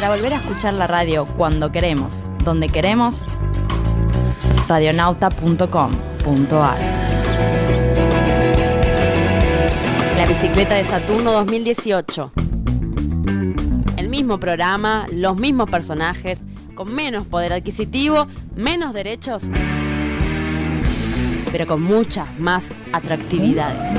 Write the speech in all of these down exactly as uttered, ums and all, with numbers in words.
Para volver a escuchar la radio cuando queremos, donde queremos, radionauta punto com punto a r. La bicicleta de Saturno dos mil dieciocho. El mismo programa, los mismos personajes, con menos poder adquisitivo, menos derechos, pero con muchas más atractividades.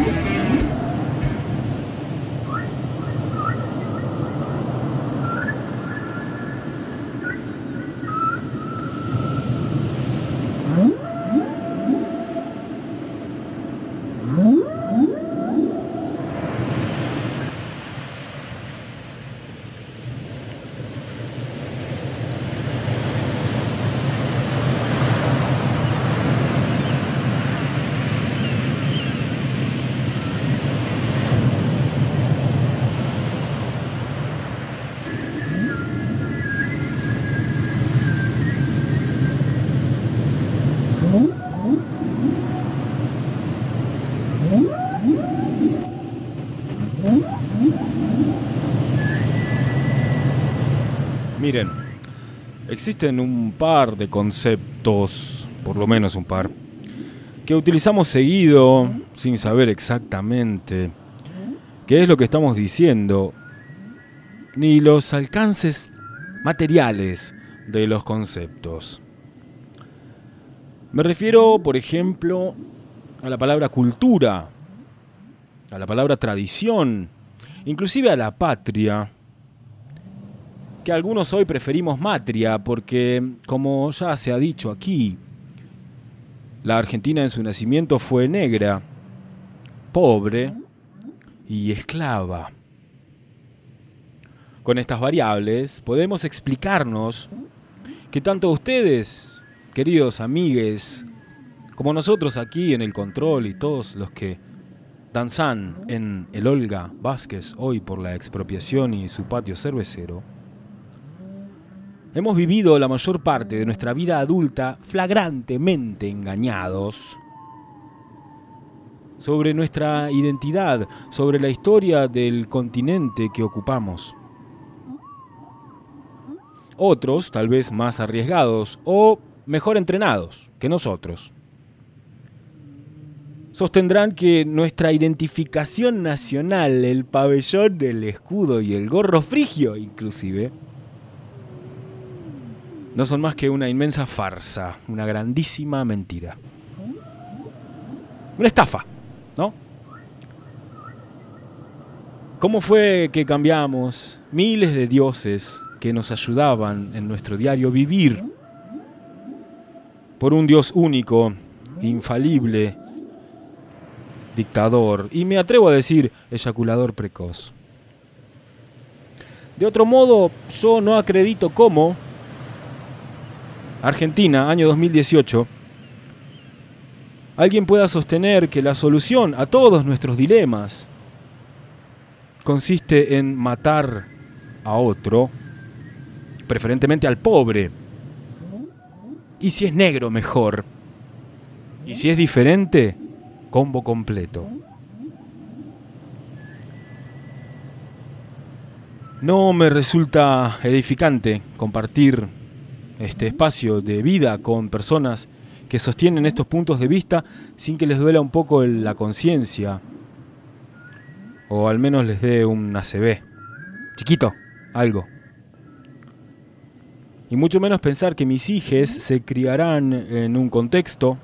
Miren, existen un par de conceptos, por lo menos un par, que utilizamos seguido sin saber exactamente qué es lo que estamos diciendo, ni los alcances materiales de los conceptos. Me refiero, por ejemplo, a la palabra cultura, a la palabra tradición, inclusive a la patria, que algunos hoy preferimos matria porque, como ya se ha dicho aquí, la Argentina en su nacimiento fue negra, pobre y esclava. Con estas variables podemos explicarnos que tanto ustedes, queridos amigues, como nosotros aquí en el control y todos los que danzan en el Olga Vázquez hoy por la expropiación y su patio cervecero, hemos vivido la mayor parte de nuestra vida adulta flagrantemente engañados sobre nuestra identidad, sobre la historia del continente que ocupamos. Otros, tal vez más arriesgados o mejor entrenados que nosotros, sostendrán que nuestra identificación nacional, el pabellón, el escudo y el gorro frigio inclusive, no son más que una inmensa farsa, una grandísima mentira. Una estafa, ¿no? ¿Cómo fue que cambiamos miles de dioses que nos ayudaban en nuestro diario vivir por un Dios único, infalible, dictador y me atrevo a decir eyaculador precoz? De otro modo, yo no acredito cómo Argentina, año dos mil dieciocho, alguien pueda sostener que la solución a todos nuestros dilemas consiste en matar a otro, preferentemente al pobre. Y si es negro, mejor. Y si es diferente, combo completo. No me resulta edificante compartir este espacio de vida con personas que sostienen estos puntos de vista sin que les duela un poco la conciencia o al menos les dé un A C V chiquito, algo. Y mucho menos pensar que mis hijes se criarán en un contexto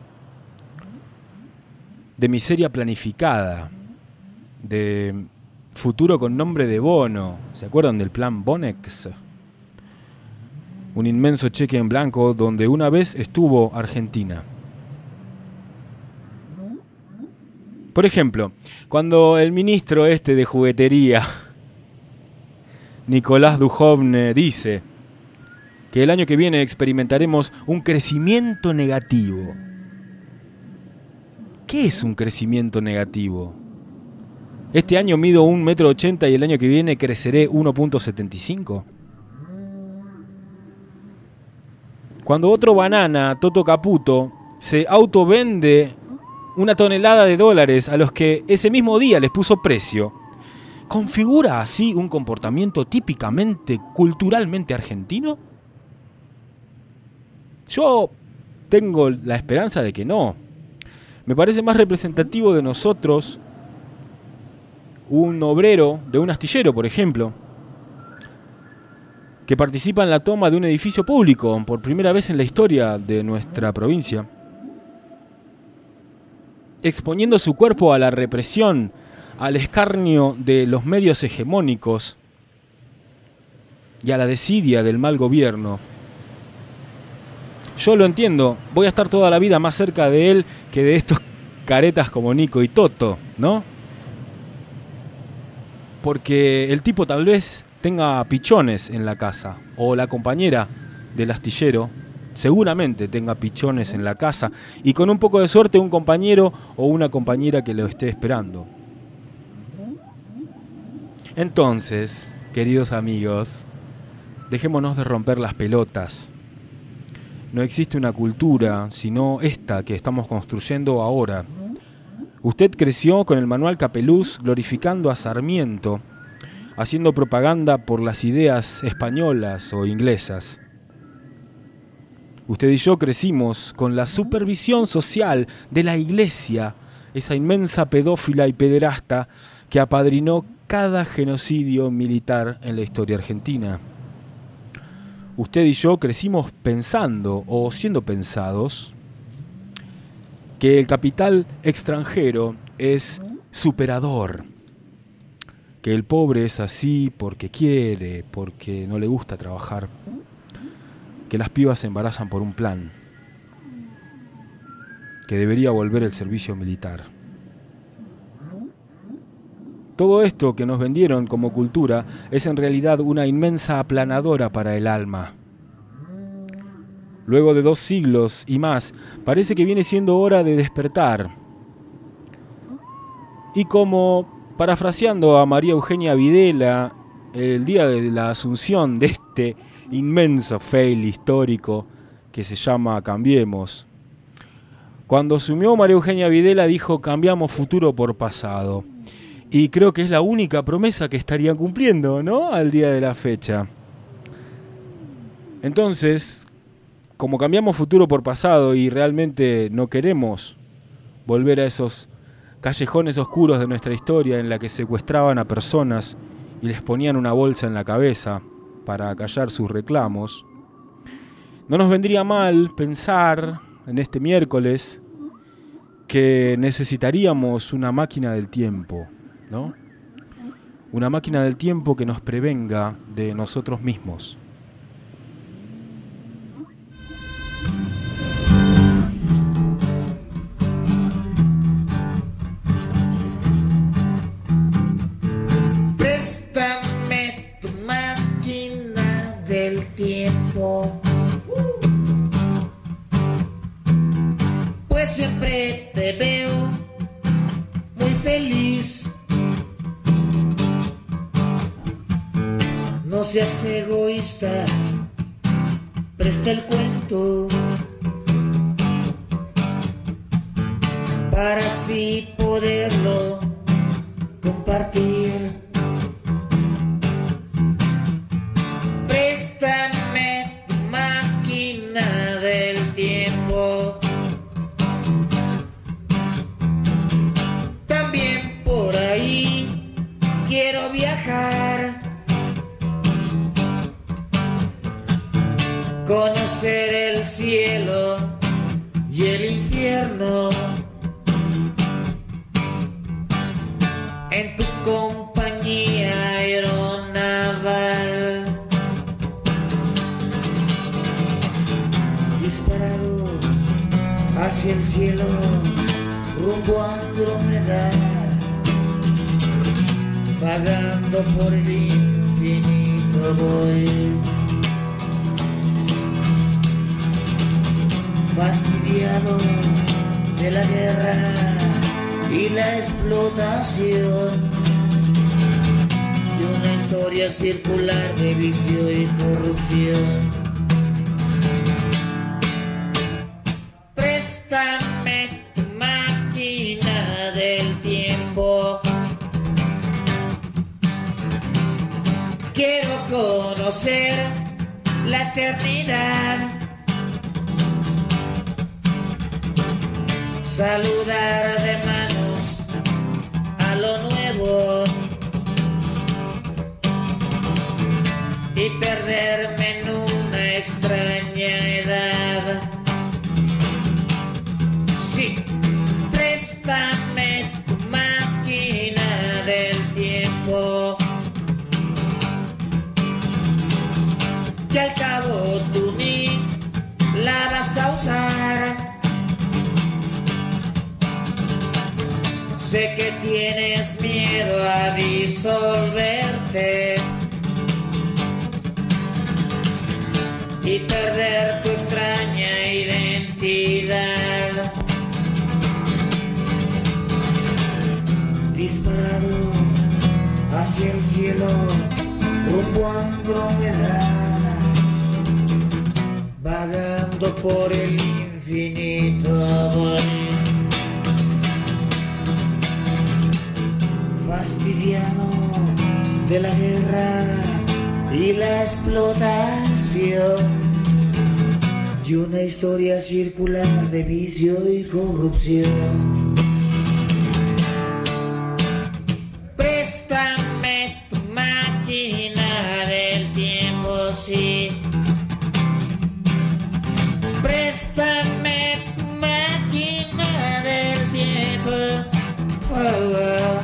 de miseria planificada, de futuro con nombre de bono. ¿Se acuerdan del plan Bonex? Un inmenso cheque en blanco donde una vez estuvo Argentina. Por ejemplo, cuando el ministro este de juguetería, Nicolás Dujovne, dice que el año que viene experimentaremos un crecimiento negativo. ¿Qué es un crecimiento negativo? Este año mido un metro ochenta y el año que viene creceré uno punto setenta y cinco. Cuando otro banana, Toto Caputo, se autovende una tonelada de dólares a los que ese mismo día les puso precio, ¿configura así un comportamiento típicamente, culturalmente argentino? Yo tengo la esperanza de que no. Me parece más representativo de nosotros un obrero de un astillero, por ejemplo, que participa en la toma de un edificio público por primera vez en la historia de nuestra provincia, exponiendo su cuerpo a la represión, al escarnio de los medios hegemónicos y a la desidia del mal gobierno. Yo lo entiendo, voy a estar toda la vida más cerca de él que de estos caretas como Nico y Toto, ¿no? Porque el tipo tal vez tenga pichones en la casa, o la compañera del astillero seguramente tenga pichones en la casa, y con un poco de suerte un compañero o una compañera que lo esté esperando. Entonces, queridos amigos, dejémonos de romper las pelotas. No existe una cultura, sino esta que estamos construyendo ahora. Usted creció con el manual Capeluz glorificando a Sarmiento, haciendo propaganda por las ideas españolas o inglesas. Usted y yo crecimos con la supervisión social de la Iglesia, esa inmensa pedófila y pederasta que apadrinó cada genocidio militar en la historia argentina. Usted y yo crecimos pensando, o siendo pensados, que el capital extranjero es superador, que el pobre es así porque quiere, porque no le gusta trabajar, que las pibas se embarazan por un plan, que debería volver el servicio militar. Todo esto que nos vendieron como cultura es en realidad una inmensa aplanadora para el alma. Luego de dos siglos y más, parece que viene siendo hora de despertar. Y como, parafraseando a María Eugenia Videla, el día de la asunción de este inmenso fail histórico que se llama Cambiemos, cuando asumió María Eugenia Videla dijo: cambiamos futuro por pasado. Y creo que es la única promesa que estarían cumpliendo, ¿no?, al día de la fecha. Entonces, como cambiamos futuro por pasado y realmente no queremos volver a esos callejones oscuros de nuestra historia en la que secuestraban a personas y les ponían una bolsa en la cabeza para acallar sus reclamos, no nos vendría mal pensar en este miércoles que necesitaríamos una máquina del tiempo, ¿no? Una máquina del tiempo que nos prevenga de nosotros mismos. Préstame tu máquina del tiempo, pues siempre te veo muy feliz. No seas egoísta, presta el cuento para así poderlo compartir. Préstame tu máquina del tiempo. También por ahí quiero viajar, conocer el cielo y el infierno en tu compañía aeronaval. Disparado hacia el cielo, rumbo a Andrómeda, vagando por el infinito voy. Fastidiado de la guerra y la explotación de una historia circular de vicio y corrupción. Préstame tu máquina del tiempo, eternidad. Saludar de manos a lo nuevo y perderme en una extraña edad. Sí, préstame tu máquina del tiempo, que al cabo tú ni la vas a usar. Sé que tienes miedo a disolverte y perder tu extraña identidad. Disparado hacia el cielo, rumbo a Andrómeda, vagando por el infinito voy. Fastidiado de la guerra y la explotación, y una historia circular de vicio y corrupción. Préstame tu máquina del tiempo, sí. Préstame tu máquina del tiempo. Oh, oh.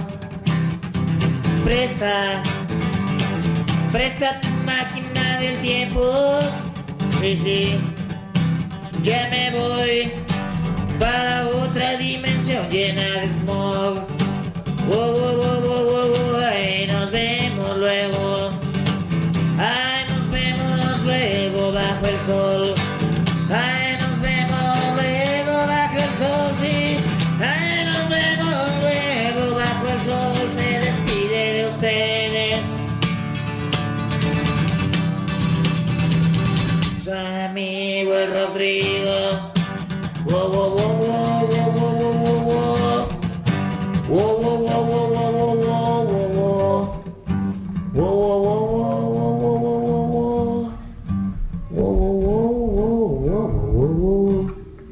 Presta, presta tu máquina del tiempo. Sí, sí. Ya me voy para otra dimensión llena de smog. Oh, oh, oh, oh, oh, oh. Ay, nos vemos luego. Ay, nos vemos luego bajo el sol. Ay, nos vemos luego bajo el sol, sí. Ay, nos vemos luego bajo el sol. Se despide de ustedes su amigo el Rodrigo. Wow, wow, wow, wow, wow, wow, wow, wow. Wow, wow, wow, wow, wow, wow, wow, wow. Wow, wow, wow, wow, wow, wow, wow, wow. Wow, wow, wow, wow, wow, wow.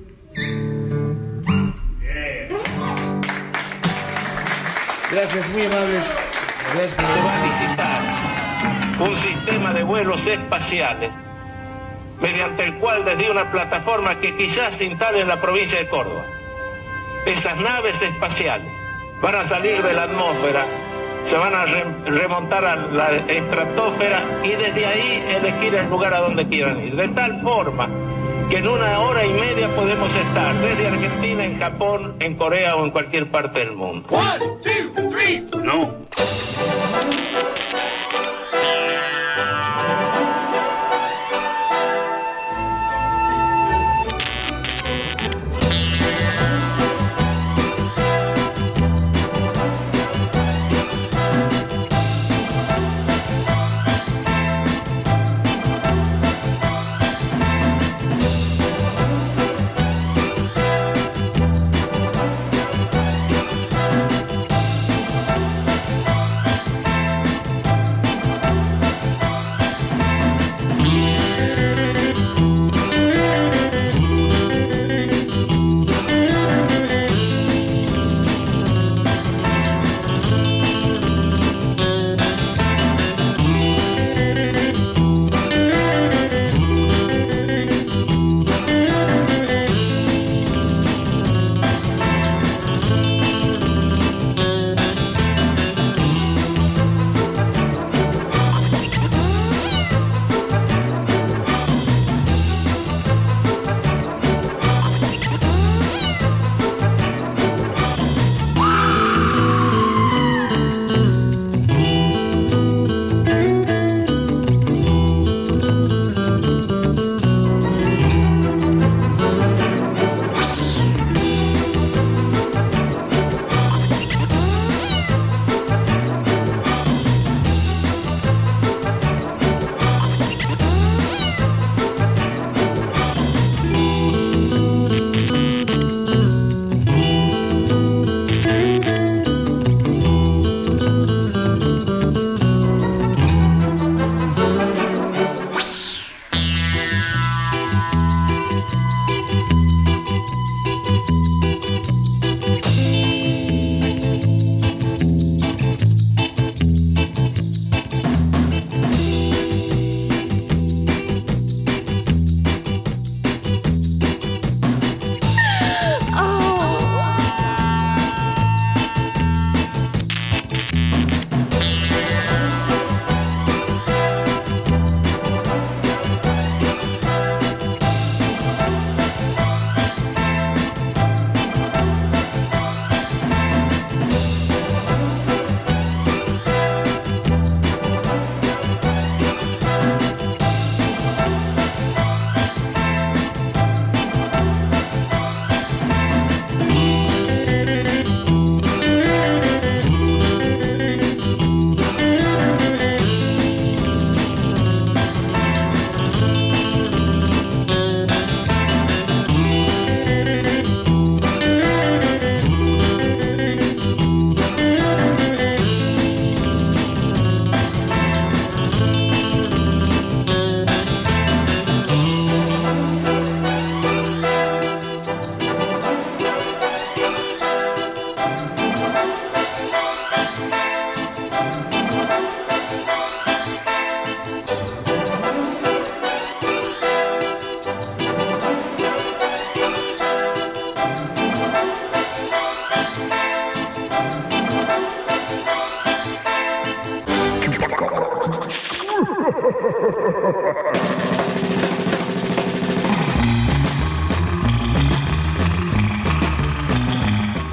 Gracias, muy amables. Gracias por Se va a licitar un sistema de vuelos espaciales mediante el cual desde una plataforma que quizás se instale en la provincia de Córdoba, esas naves espaciales van a salir de la atmósfera, se van a re remontar a la estratosfera y desde ahí elegir el lugar a donde quieran ir, de tal forma que en una hora y media podemos estar desde Argentina, en Japón, en Corea o en cualquier parte del mundo. One, two, three. No.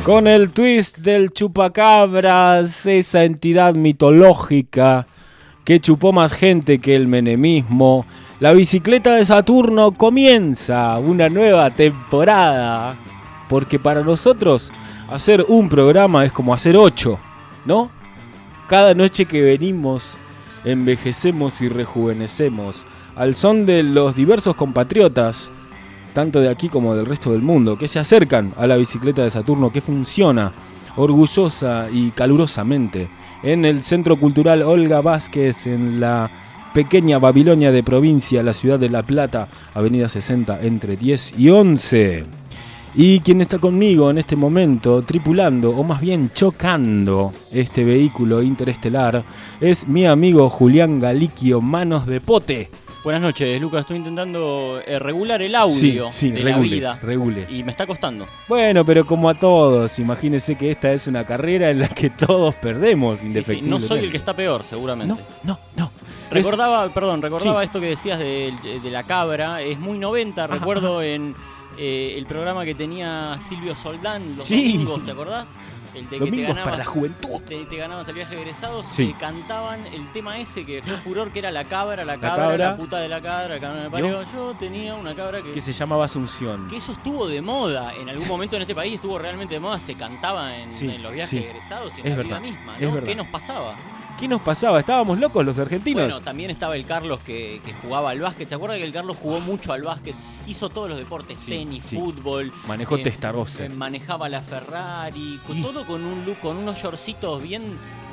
Con el twist del chupacabras, esa entidad mitológica que chupó más gente que el menemismo, la bicicleta de Saturno comienza una nueva temporada. Porque para nosotros hacer un programa es como hacer ocho, ¿no? Cada noche que venimos envejecemos y rejuvenecemos al son de los diversos compatriotas, tanto de aquí como del resto del mundo, que se acercan a la bicicleta de Saturno, que funciona orgullosa y calurosamente en el Centro Cultural Olga Vázquez, en la pequeña Babilonia de provincia, la ciudad de La Plata, avenida sesenta, entre diez y once. Y quien está conmigo en este momento, tripulando, o más bien chocando este vehículo interestelar, es mi amigo Julián Galiquio, Manos de Pote. Buenas noches, Lucas. Estoy intentando eh, regular el audio sí, sí, de regule, la vida. Regule. Y me está costando. Bueno, pero como a todos, imagínense que esta es una carrera en la que todos perdemos, Sí, indefectiblemente. sí, no soy el que está peor, seguramente. No, no, no. Recordaba, es... perdón, recordaba sí. esto que decías de, de la cabra. Es muy noventa, ajá, recuerdo ajá. en eh, el programa que tenía Silvio Soldán los sí. domingos, ¿te acordás? El de que Domingos te ganabas, para la juventud. Te, te ganabas el viaje de egresados, sí. que cantaban el tema ese que fue furor, que era la cabra, la cabra, la, cabra. la puta de la cabra, la cabra me parió. Yo tenía una cabra que... Que se llamaba Asunción. Que eso estuvo de moda. En algún momento en este país estuvo realmente de moda. Se cantaba en, sí, en los viajes sí. egresados y en es la verdad, vida misma, ¿no? ¿Qué nos pasaba? ¿Qué nos pasaba? ¿Estábamos locos los argentinos? Bueno, también estaba el Carlos que, que jugaba al básquet. ¿Se acuerda que el Carlos jugó mucho al básquet? Hizo todos los deportes, sí, tenis, sí. fútbol. Manejó eh, Testarossa. Eh, manejaba la Ferrari. Y... todo con un look, con unos shortcitos bien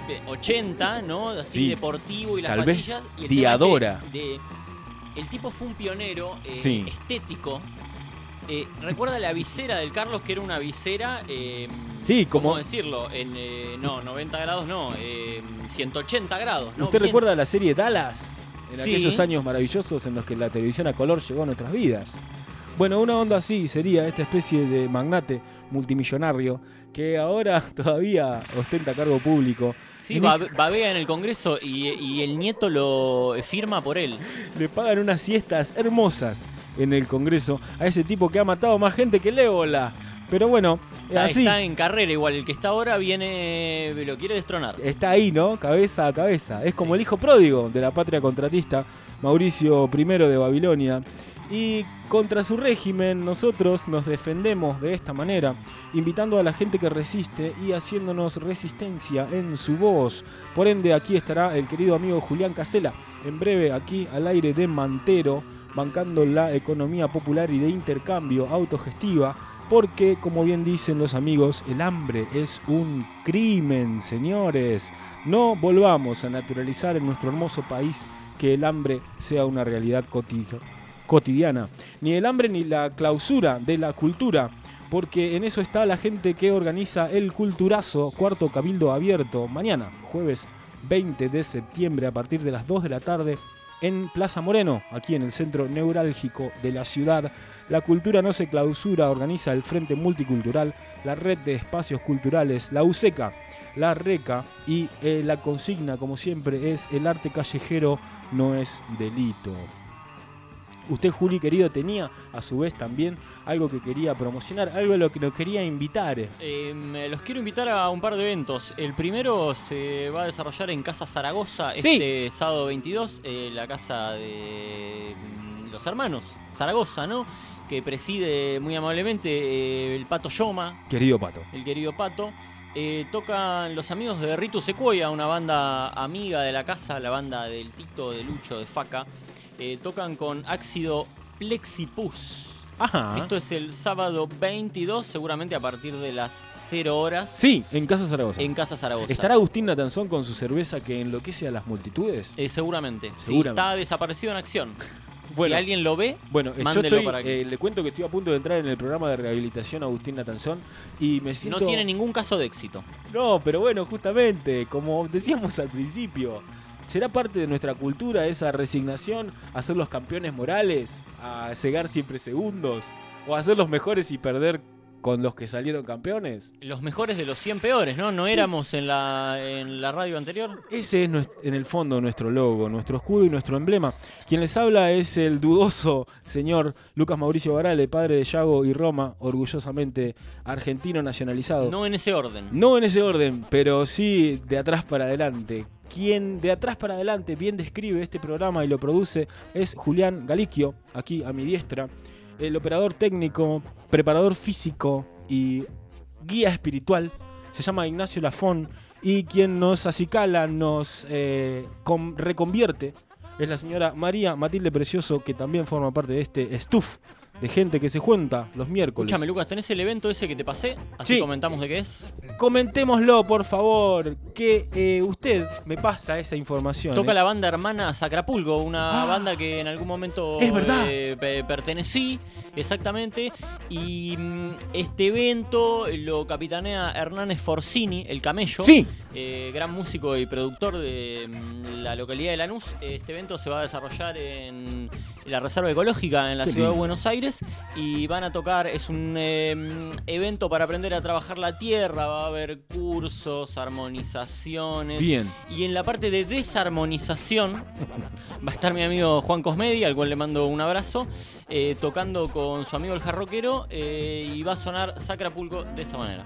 ochenta, ¿no? Así sí. deportivo y las Tal patillas. Vez y el Diadora. De, de, el tipo fue un pionero eh, sí. estético. Eh, ¿Recuerda la visera del Carlos, que era una visera? Eh, sí, como... ¿Cómo decirlo? En, eh, no, noventa grados no, eh, ciento ochenta grados. ¿no? ¿Usted Bien. recuerda la serie Dallas? En sí. aquellos años maravillosos en los que la televisión a color llegó a nuestras vidas. Bueno, una onda así sería esta especie de magnate multimillonario que ahora todavía ostenta cargo público. Sí, babe, babea en el Congreso y, y el nieto lo firma por él. Le pagan unas siestas hermosas en el Congreso a ese tipo que ha matado más gente que el ébola. Pero bueno, está, así. Está en carrera igual, el que está ahora viene, lo quiere destronar. Está ahí, ¿no? Cabeza a cabeza. Es como sí. el hijo pródigo de la patria contratista, Mauricio primero de Babilonia. Y contra su régimen nosotros nos defendemos de esta manera, invitando a la gente que resiste y haciéndonos resistencia en su voz. Por ende, aquí estará el querido amigo Julián Casela, en breve aquí al aire de Mantero, bancando la economía popular y de intercambio autogestiva, porque, como bien dicen los amigos, el hambre es un crimen, señores. No volvamos a naturalizar en nuestro hermoso país que el hambre sea una realidad cotidiana. cotidiana, ni el hambre ni la clausura de la cultura, porque en eso está la gente que organiza el Culturazo, cuarto cabildo abierto, mañana, jueves veinte de septiembre, a partir de las dos de la tarde, en Plaza Moreno, aquí en el centro neurálgico de la ciudad. La cultura no se clausura, organiza el Frente Multicultural, la Red de Espacios Culturales, la USECA, la RECA, y eh, la consigna, como siempre, es: el arte callejero no es delito. Usted, Juli, querido, tenía a su vez también algo que quería promocionar, algo a lo que nos quería invitar. Eh, los quiero invitar a un par de eventos. El primero se va a desarrollar en Casa Zaragoza este sí. sábado veintidós, eh, la casa de los hermanos Zaragoza, ¿no? Que preside muy amablemente eh, el Pato Yoma. Querido Pato. El querido Pato. Eh, tocan los amigos de Ritu Sequoia, una banda amiga de la casa, la banda del Tito, de Lucho, de Faca. Eh, tocan con Ácido Plexipus. Ajá. Esto es el sábado veintidós, seguramente a partir de las cero horas. Sí, en Casa Zaragoza. En Casa Zaragoza. ¿Estará Agustín Natanzón con su cerveza que enloquece a las multitudes? Eh, seguramente. seguramente. Sí, está desaparecido en acción. Bueno, si alguien lo ve, bueno, mándelo yo estoy, para aquí. Eh, le cuento que estoy a punto de entrar en el programa de rehabilitación Agustín Natanzón y me siento... No tiene ningún caso de éxito. No, pero bueno, justamente, como decíamos al principio, ¿será parte de nuestra cultura esa resignación a ser los campeones morales, a cegar siempre segundos, o a ser los mejores y perder con los que salieron campeones. Los mejores de los cien peores, ¿no? No sí. éramos en la, en la radio anterior. Ese es nuestro, en el fondo nuestro logo, nuestro escudo y nuestro emblema. Quien les habla es el dudoso señor Lucas Mauricio Barale, padre de Yago y Roma, orgullosamente argentino nacionalizado. No en ese orden. No en ese orden, pero sí de atrás para adelante. Quien de atrás para adelante bien describe este programa y lo produce es Julián Galicchio, aquí a mi diestra. El operador técnico, preparador físico y guía espiritual se llama Ignacio Lafón, y quien nos acicala, nos eh, com- reconvierte es la señora María Matilde Precioso, que también forma parte de este stuff de gente que se junta los miércoles. Escúchame, Lucas, ¿tenés el evento ese que te pasé? Así sí. Comentamos de qué es. Comentémoslo, por favor, que eh, usted me pasa esa información. Toca eh. la banda hermana Sacrapulco, una ah, banda que en algún momento es verdad. Eh, pe- pertenecí, exactamente. Y mm, este evento lo capitanea Hernández Forcini, el Camello. Sí. Eh, gran músico y productor de mm, la localidad de Lanús. Este evento se va a desarrollar en la Reserva Ecológica en la Qué ciudad lindo. de Buenos Aires. Y van a tocar, es un eh, evento para aprender a trabajar la tierra, va a haber cursos, armonizaciones. Bien. Y en la parte de desarmonización va a estar mi amigo Juan Cosmedi, al cual le mando un abrazo, eh, tocando con su amigo el Jarroquero, eh, y va a sonar Sacrapulco de esta manera.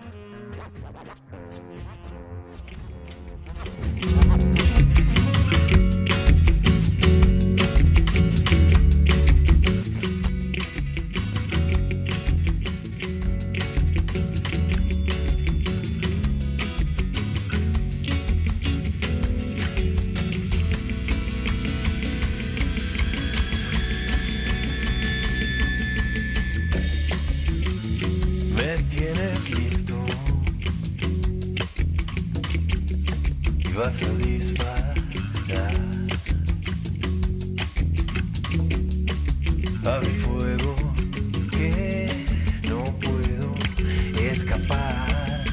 Me tienes listo y vas a disparar. Abre fuego que no puedo escapar.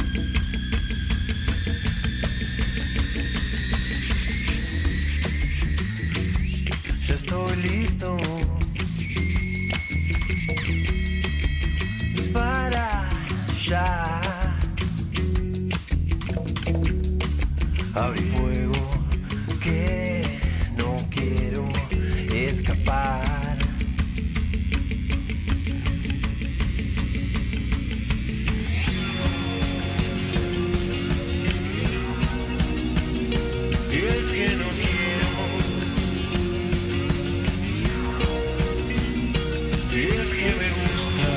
Ya estoy listo. Dispara ya. Abre fuego que no quiero escapar. Y es que no quiero. Y es que me gusta.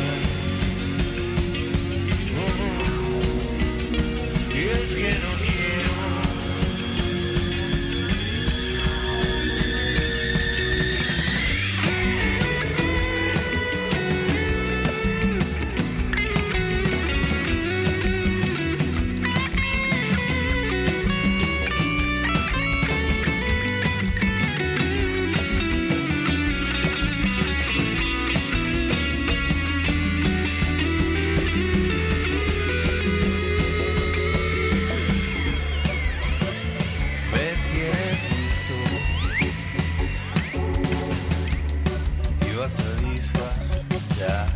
Y es que no quiero. Me tienes listo y vas a disparar.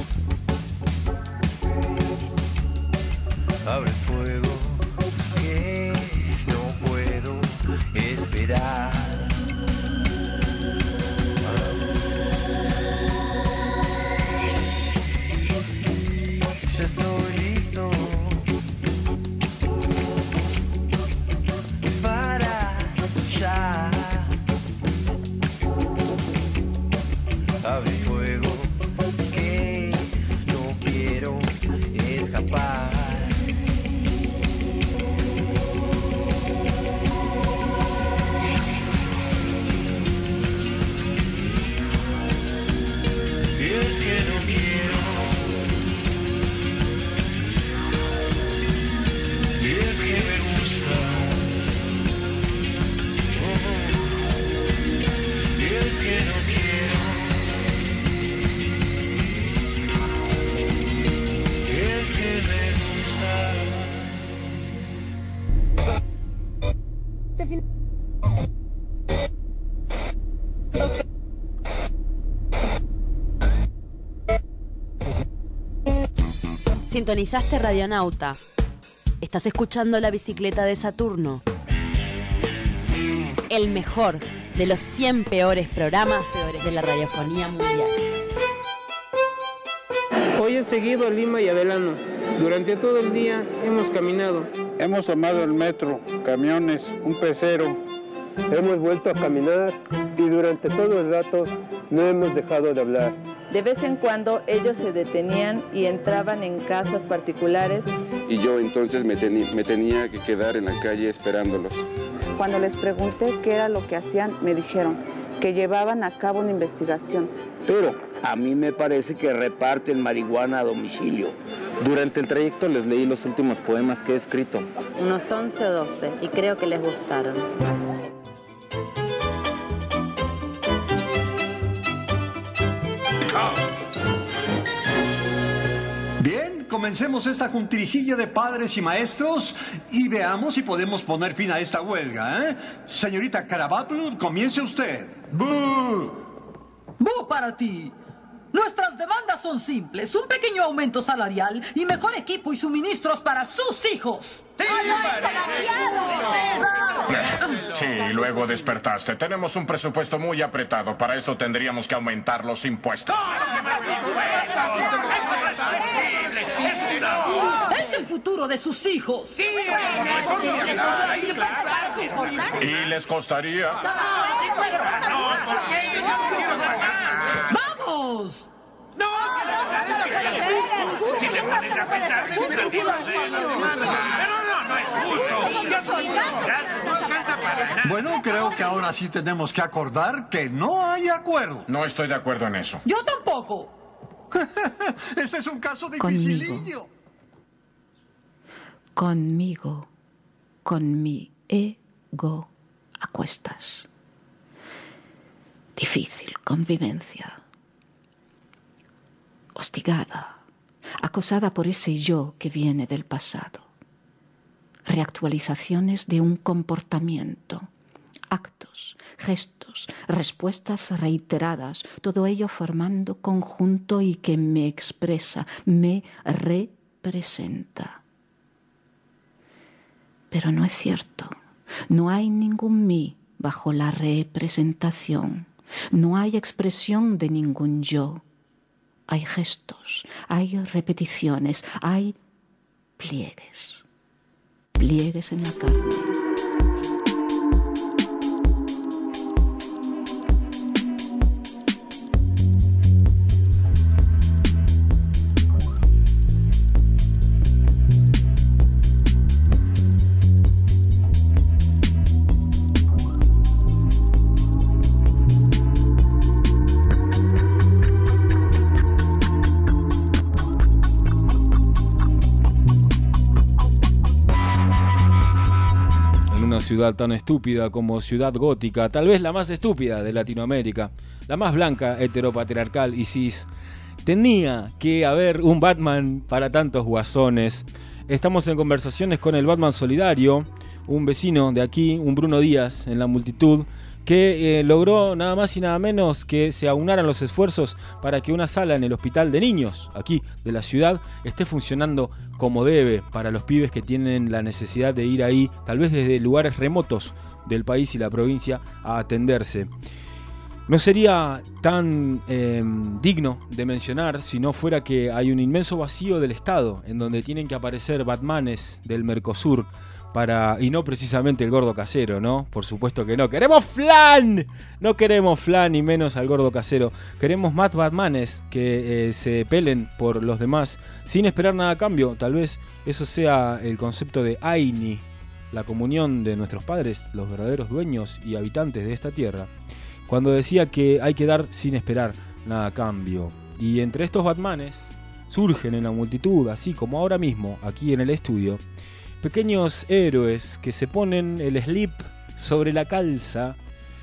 Abre fuego que no puedo esperar. Ya estoy listo. Dispara ya. Abre fuego que no quiero escapar. Y es que no quiero. Sintonizaste Radionauta. Estás escuchando La Bicicleta de Saturno. El mejor de los cien peores programas de la radiofonía mundial. Hoy he seguido a Lima y Adelano. Durante todo el día hemos caminado. Hemos tomado el metro, camiones, un pecero. Hemos vuelto a caminar y durante todo el rato no hemos dejado de hablar. De vez en cuando ellos se detenían y entraban en casas particulares. Y yo entonces me, teni- me tenía que quedar en la calle esperándolos. Cuando les pregunté qué era lo que hacían, me dijeron que llevaban a cabo una investigación. Pero a mí me parece que reparten marihuana a domicilio. Durante el trayecto les leí los últimos poemas que he escrito. Unos once o doce, y creo que les gustaron. Bien, comencemos esta juntirijilla de padres y maestros y veamos si podemos poner fin a esta huelga, ¿eh? Señorita Carabatl, comience usted. ¡Bú! ¡Bú para ti! Nuestras demandas son simples. Un pequeño aumento salarial y mejor equipo y suministros para sus hijos. ¡Sí, sí, luego despertaste. Tenemos un presupuesto muy apretado. Para eso tendríamos que aumentar los impuestos. Es el futuro de sus hijos. Sí, ¿Y les costaría? ¡Vamos! ¡No! Si te pones a pensar, pero no, no es justo. No alcanza para nada. Bueno, creo que ahora sí tenemos que acordar que no hay acuerdo. No estoy de acuerdo en eso. Yo tampoco. Este es un caso dificilillo. Conmigo. Conmigo, con mi ego a cuestas. Difícil convivencia. Hostigada, acosada por ese yo que viene del pasado. Reactualizaciones de un comportamiento, actos, gestos, respuestas reiteradas, todo ello formando conjunto y que me expresa, me representa. Pero no es cierto, no hay ningún mí bajo la representación, no hay expresión de ningún yo. Hay gestos, hay repeticiones, hay pliegues, pliegues en la carne. Ciudad tan estúpida como Ciudad Gótica, tal vez la más estúpida de Latinoamérica, la más blanca, heteropatriarcal y cis, tenía que haber un Batman para tantos guasones. Estamos en conversaciones con el Batman solidario, un vecino de aquí, un Bruno Díaz en la multitud, que eh, logró nada más y nada menos que se aunaran los esfuerzos para que una sala en el hospital de niños, aquí de la ciudad, esté funcionando como debe para los pibes que tienen la necesidad de ir ahí, tal vez desde lugares remotos del país y la provincia, a atenderse. No sería tan eh, digno de mencionar si no fuera que hay un inmenso vacío del Estado, en donde tienen que aparecer Batmanes del Mercosur, Para, y no precisamente el gordo casero, ¿no? Por supuesto que no. ¡Queremos flan! No queremos flan ni menos al gordo casero. Queremos más Batmanes que eh, se pelen por los demás sin esperar nada a cambio. Tal vez eso sea el concepto de Aini, la comunión de nuestros padres, los verdaderos dueños y habitantes de esta tierra, cuando decía que hay que dar sin esperar nada a cambio. Y entre estos Batmanes surgen en la multitud, así como ahora mismo aquí en el estudio, pequeños héroes que se ponen el slip sobre la calza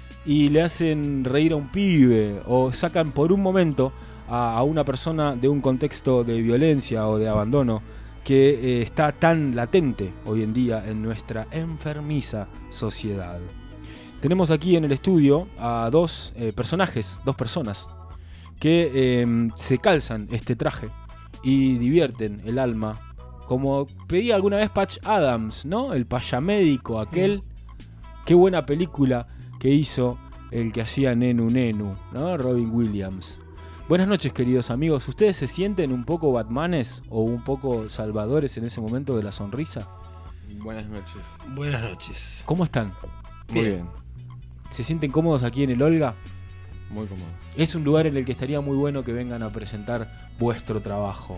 y le hacen reír a un pibe o sacan por un momento a, a una persona de un contexto de violencia o de abandono que eh, está tan latente hoy en día en nuestra enfermiza sociedad. Tenemos aquí en el estudio a dos eh, personajes, dos personas que eh, se calzan este traje y divierten el alma. Como pedía alguna vez Patch Adams, ¿no? El payamédico aquel. Mm. Qué buena película que hizo el que hacía Nenu Nenu, ¿no? Robin Williams. Buenas noches, queridos amigos. ¿Ustedes se sienten un poco Batmanes o un poco salvadores en ese momento de la sonrisa? Buenas noches. Buenas noches. ¿Cómo están? Muy bien. bien. ¿Se sienten cómodos aquí en el Olga? Muy cómodos. Es un lugar en el que estaría muy bueno que vengan a presentar vuestro trabajo.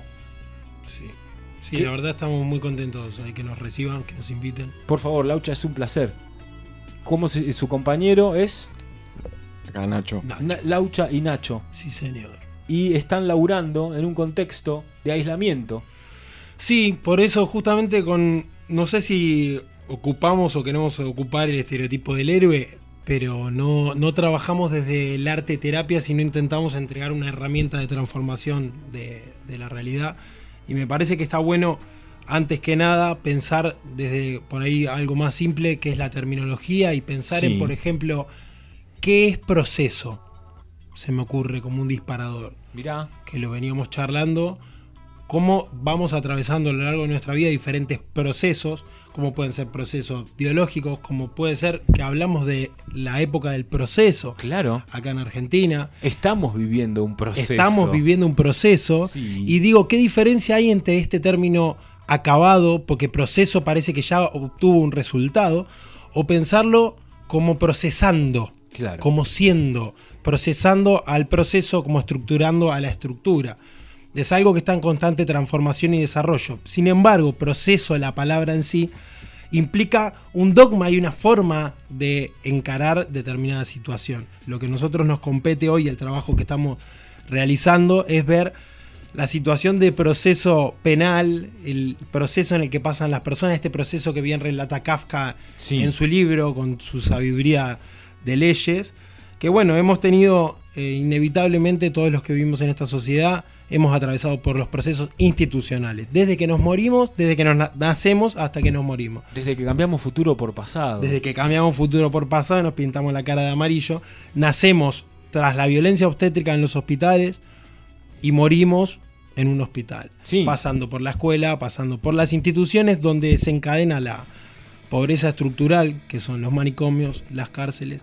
Sí. Sí, ¿Qué? La verdad estamos muy contentos de que nos reciban, que nos inviten. Por favor, Laucha, es un placer. ¿Cómo se, su compañero es? Acá Nacho. Na, Laucha y Nacho. Sí, señor. Y están laburando en un contexto de aislamiento. Sí, por eso justamente con... No sé si ocupamos o queremos ocupar el estereotipo del héroe, pero no, no trabajamos desde el arte terapia, sino intentamos entregar una herramienta de transformación de, de la realidad. Y me parece que está bueno, antes que nada, pensar desde por ahí algo más simple, que es la terminología, y pensar sí. en, por ejemplo, ¿qué es proceso? Se me ocurre como un disparador. Mirá. Que lo veníamos charlando. Cómo vamos atravesando a lo largo de nuestra vida diferentes procesos, como pueden ser procesos biológicos, como puede ser que hablamos de la época del proceso. Claro. Acá en Argentina. Estamos viviendo un proceso. Estamos viviendo un proceso. Sí. Y digo, ¿qué diferencia hay entre este término acabado, porque proceso parece que ya obtuvo un resultado, o pensarlo como procesando, claro. como siendo, procesando al proceso, como estructurando a la estructura? Es algo que está en constante transformación y desarrollo. Sin embargo, proceso, la palabra en sí, implica un dogma y una forma de encarar determinada situación. Lo que a nosotros nos compete hoy, el trabajo que estamos realizando, es ver la situación de proceso penal, el proceso en el que pasan las personas, este proceso que bien relata Kafka sí. en su libro, con su sabiduría de leyes, que bueno, hemos tenido eh, inevitablemente todos los que vivimos en esta sociedad, hemos atravesado por los procesos institucionales. Desde que nos morimos, desde que nos na- nacemos hasta que nos morimos. Desde que cambiamos futuro por pasado. Desde que cambiamos futuro por pasado, nos pintamos la cara de amarillo. Nacemos tras la violencia obstétrica en los hospitales y morimos en un hospital. Sí. Pasando por la escuela, pasando por las instituciones donde se encadena la pobreza estructural, que son los manicomios, las cárceles.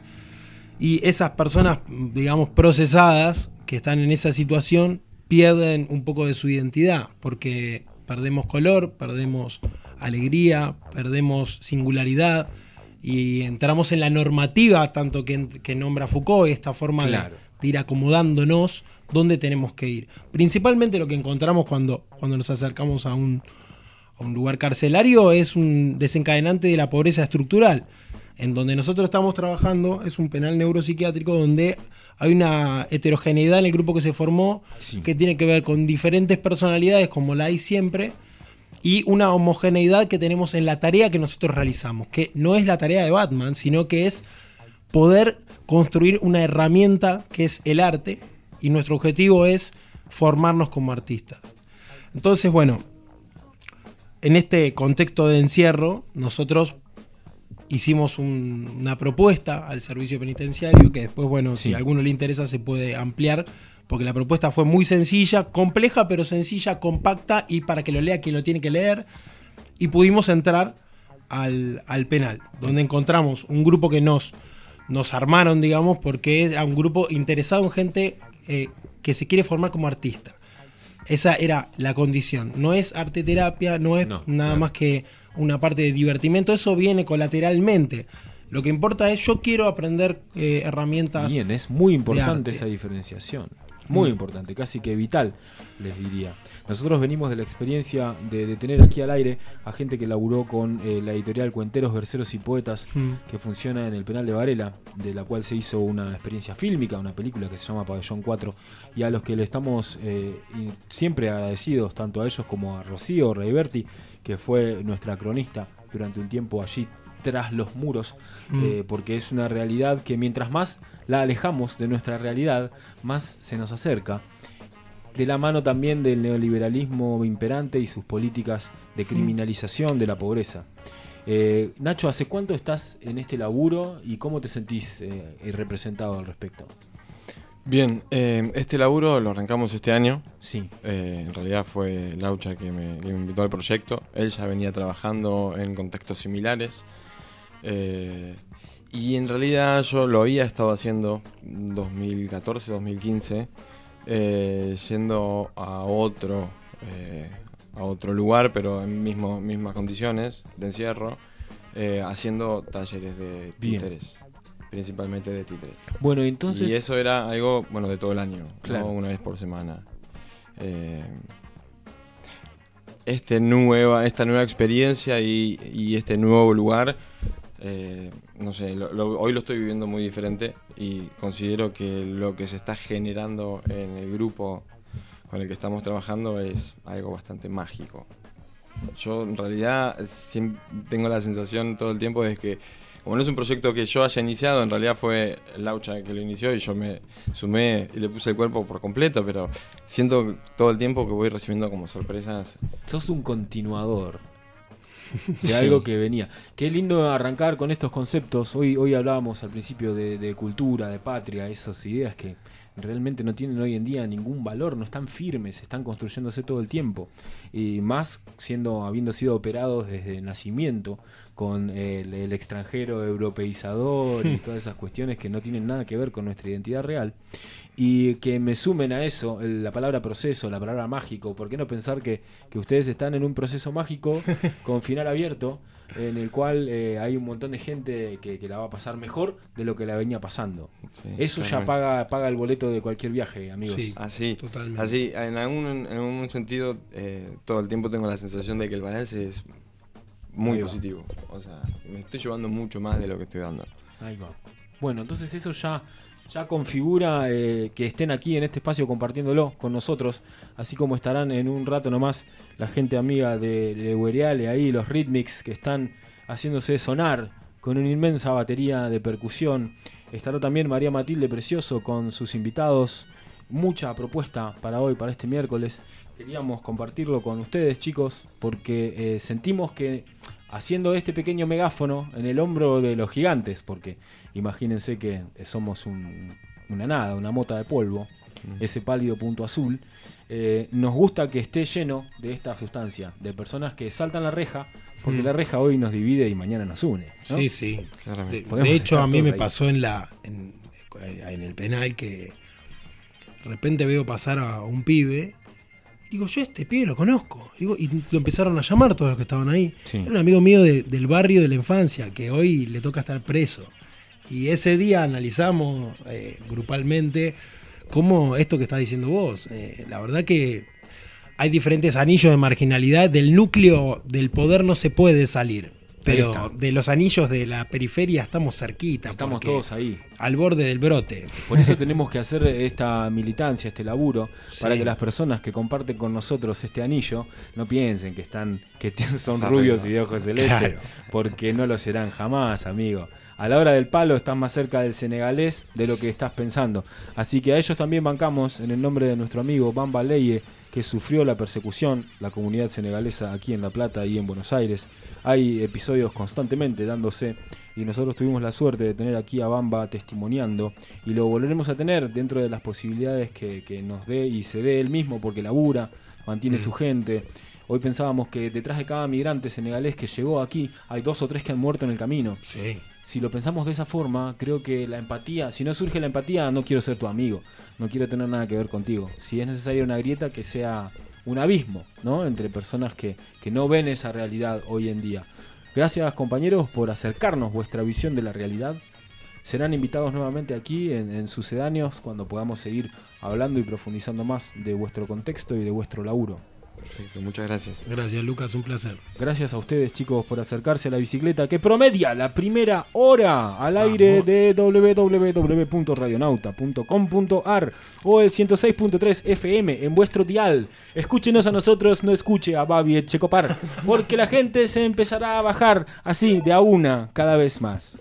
Y esas personas, digamos, procesadas, que están en esa situación, pierden un poco de su identidad, porque perdemos color, perdemos alegría, perdemos singularidad y entramos en la normativa, tanto que, que nombra Foucault, esta forma claro. de, de ir acomodándonos dónde tenemos que ir. Principalmente lo que encontramos cuando, cuando nos acercamos a un, a un lugar carcelario es un desencadenante de la pobreza estructural. En donde nosotros estamos trabajando es un penal neuropsiquiátrico donde hay una heterogeneidad en el grupo que se formó, sí. que tiene que ver con diferentes personalidades, como la hay siempre, y una homogeneidad que tenemos en la tarea que nosotros realizamos, que no es la tarea de Batman, sino que es poder construir una herramienta que es el arte, y nuestro objetivo es formarnos como artistas. Entonces, bueno, en este contexto de encierro, nosotros hicimos un, una propuesta al servicio penitenciario que después, bueno, sí. si a alguno le interesa se puede ampliar, porque la propuesta fue muy sencilla, compleja pero sencilla, compacta, y para que lo lea quien lo tiene que leer, y pudimos entrar al, al penal, donde encontramos un grupo que nos, nos armaron, digamos, porque era un grupo interesado en gente eh, que se quiere formar como artista. Esa era la condición. No es arte terapia, no es no, nada no. más que una parte de divertimento, eso viene colateralmente. Lo que importa es yo quiero aprender eh, herramientas. Bien, es muy importante esa diferenciación. Muy mm. importante, casi que vital, les diría. Nosotros venimos de la experiencia de, de tener aquí al aire a gente que laburó con eh, la editorial Cuenteros, Verseros y Poetas, mm. que funciona en el penal de Varela, de la cual se hizo una experiencia fílmica, una película que se llama Pabellón cuatro, y a los que le estamos eh, siempre agradecidos, tanto a ellos como a Rocío Reiberti, que fue nuestra cronista durante un tiempo allí tras los muros, mm. eh, porque es una realidad que mientras más la alejamos de nuestra realidad, más se nos acerca, de la mano también del neoliberalismo imperante y sus políticas de criminalización de la pobreza. Eh, Nacho, ¿hace cuánto estás en este laburo y cómo te sentís eh, representado al respecto? Bien, eh, este laburo lo arrancamos este año. Sí. Eh, en realidad fue Laucha que me, que me invitó al proyecto. Él ya venía trabajando en contextos similares. Eh, y en realidad yo lo había estado haciendo dos mil catorce, dos mil quince, eh, yendo a otro, eh, a otro lugar, pero en mismo, mismas condiciones de encierro, eh, haciendo talleres de títeres. Principalmente de títeres. Bueno, entonces... Y eso era algo, bueno, de todo el año, claro. ¿no? Una vez por semana. Eh, este nueva, esta nueva experiencia y, y este nuevo lugar, eh, no sé, lo, lo, hoy lo estoy viviendo muy diferente y considero que lo que se está generando en el grupo con el que estamos trabajando es algo bastante mágico. Yo en realidad siempre tengo la sensación todo el tiempo de que como no es un proyecto que yo haya iniciado, en realidad fue Laucha que lo inició y yo me sumé y le puse el cuerpo por completo, pero siento todo el tiempo que voy recibiendo como sorpresas. Sos un continuador de Sí. algo que venía. Qué lindo arrancar con estos conceptos. Hoy, hoy hablábamos al principio de, de cultura, de patria, esas ideas que realmente no tienen hoy en día ningún valor, no están firmes, están construyéndose todo el tiempo. Y más siendo, habiendo sido operados desde el nacimiento con el, el extranjero europeizador y todas esas cuestiones que no tienen nada que ver con nuestra identidad real. Y que me sumen a eso, el- la palabra proceso, la palabra mágico. ¿Por qué no pensar que, que ustedes están en un proceso mágico con final abierto, en el cual eh, hay un montón de gente que, que la va a pasar mejor de lo que la venía pasando? Sí, Eso ya claramente. paga, paga el boleto de cualquier viaje, amigos. así, así, en algún, en algún sentido, eh, todo el tiempo tengo la sensación de que el balance es muy Ahí va. positivo. O sea, me estoy llevando mucho más de lo que estoy dando. Ahí va. Bueno, entonces eso ya, ya configura eh, que estén aquí en este espacio compartiéndolo con nosotros, así como estarán en un rato nomás la gente amiga de, de Guereale, ahí los Rhythmics que están haciéndose sonar con una inmensa batería de percusión. Estará también María Matilde Precioso con sus invitados. Mucha propuesta para hoy, para este miércoles. Queríamos compartirlo con ustedes, chicos, porque eh, sentimos que haciendo este pequeño megáfono en el hombro de los gigantes, porque imagínense que somos un- una nada, una mota de polvo, ese pálido punto azul, eh, nos gusta que esté lleno de esta sustancia, de personas que saltan la reja, porque Mm. la reja hoy nos divide y mañana nos une, ¿no? Sí, sí. Claramente. De, Podemos de hecho, estar a mí todos me ahí. pasó en la en, en el penal que de repente veo pasar a un pibe. Digo, yo a este pibe lo conozco. Digo, y lo empezaron a llamar todos los que estaban ahí. Sí. Era un amigo mío de- del barrio de la infancia, que hoy le toca estar preso. Y ese día analizamos eh, grupalmente cómo esto que estás diciendo vos. eh, la verdad que hay diferentes anillos de marginalidad. Del núcleo del poder no se puede salir. Ahí Pero está. de los anillos de la periferia estamos cerquita. Estamos porque todos ahí. Al borde del brote. Por eso tenemos que hacer esta militancia, este laburo, Sí. para que las personas que comparten con nosotros este anillo no piensen que están, que t- son Más rubios arriba. y de ojos celestes, Claro. porque no lo serán jamás, amigo. A la hora del palo estás más cerca del senegalés de lo que estás pensando. Así que a ellos también bancamos en el nombre de nuestro amigo Bamba Leye, que sufrió la persecución, la comunidad senegalesa aquí en La Plata y en Buenos Aires. Hay episodios constantemente dándose y nosotros tuvimos la suerte de tener aquí a Bamba testimoniando y lo volveremos a tener dentro de las posibilidades que, que nos dé y se dé él mismo porque labura, mantiene Mm. su gente. Hoy pensábamos que detrás de cada migrante senegalés que llegó aquí hay dos o tres que han muerto en el camino. Sí. Si lo pensamos de esa forma, creo que la empatía, si no surge la empatía, no quiero ser tu amigo, no quiero tener nada que ver contigo. Si es necesaria una grieta, que sea un abismo, ¿no? Entre personas que, que no ven esa realidad hoy en día. Gracias, compañeros, por acercarnos vuestra visión de la realidad. Serán invitados nuevamente aquí en, en Sucedáneos cuando podamos seguir hablando y profundizando más de vuestro contexto y de vuestro laburo. Perfecto, muchas gracias. Gracias, Lucas, un placer. Gracias a ustedes, chicos, por acercarse a la bicicleta que promedia la primera hora al aire de doble u doble u doble u punto radionauta punto com punto a r o el ciento seis punto tres F M en vuestro dial. Escúchenos a nosotros, no escuche a Babi Echecopar, porque la gente se empezará a bajar así de a una cada vez más.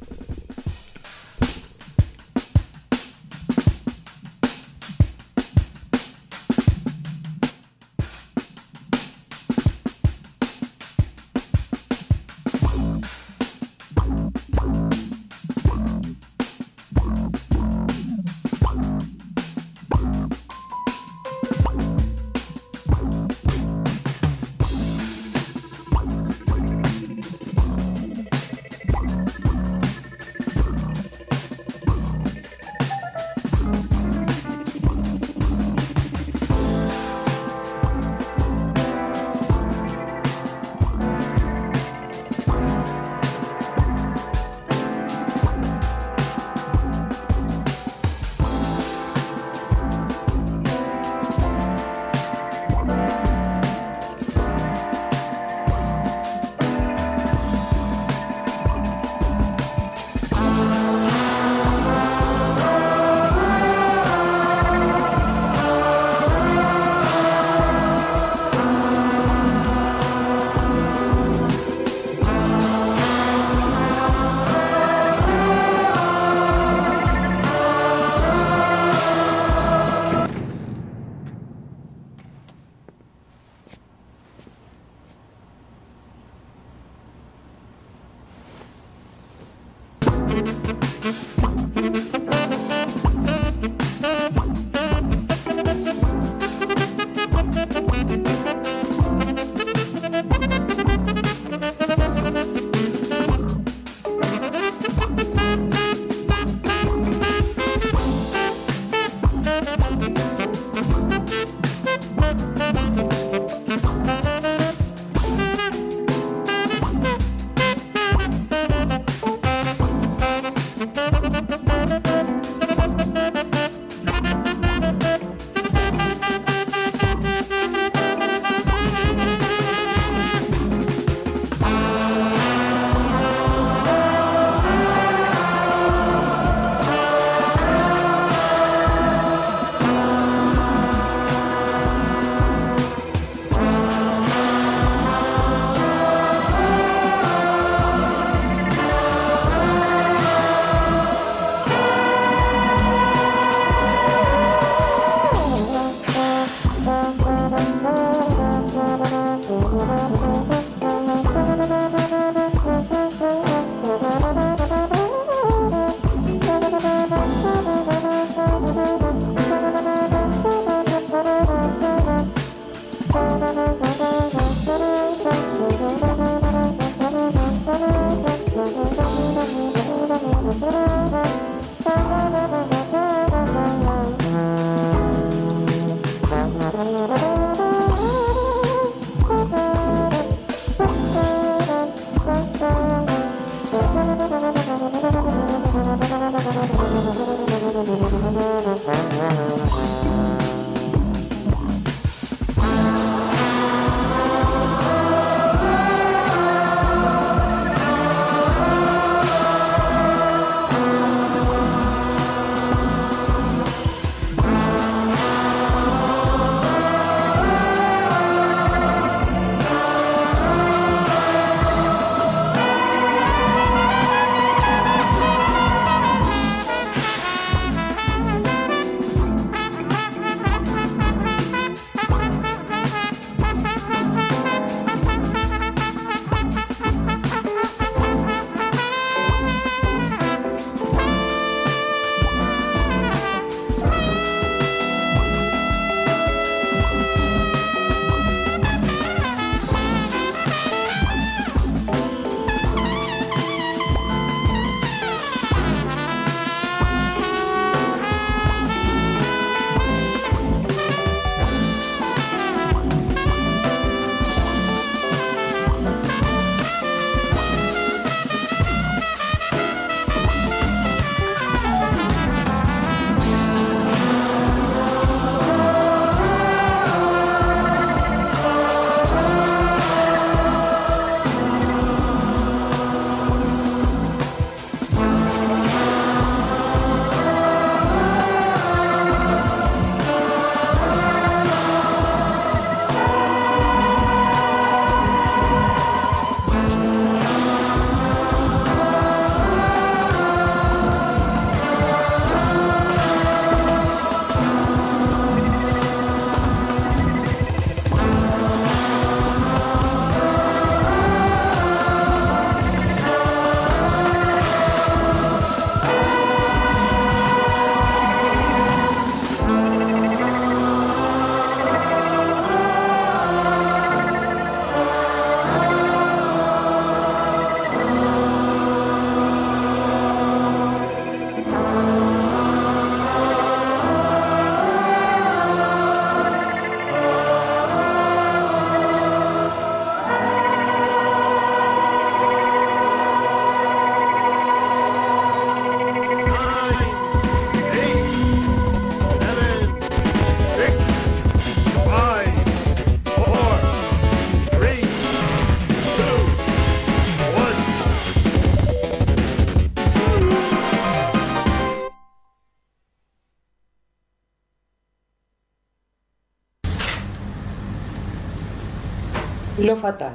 Lo fatal.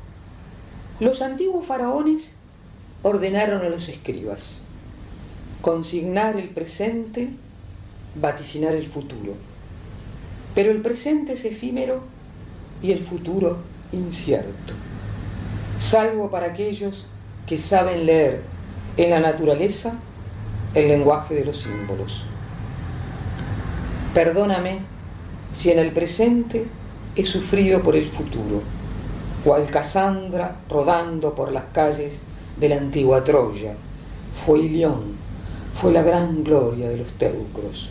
Los antiguos faraones ordenaron a los escribas consignar el presente, vaticinar el futuro. Pero el presente es efímero y el futuro incierto, salvo para aquellos que saben leer en la naturaleza el lenguaje de los símbolos. Perdóname si en el presente he sufrido por el futuro, cual Casandra rodando por las calles de la antigua Troya. Fue Ilión, fue la gran gloria de los teucros.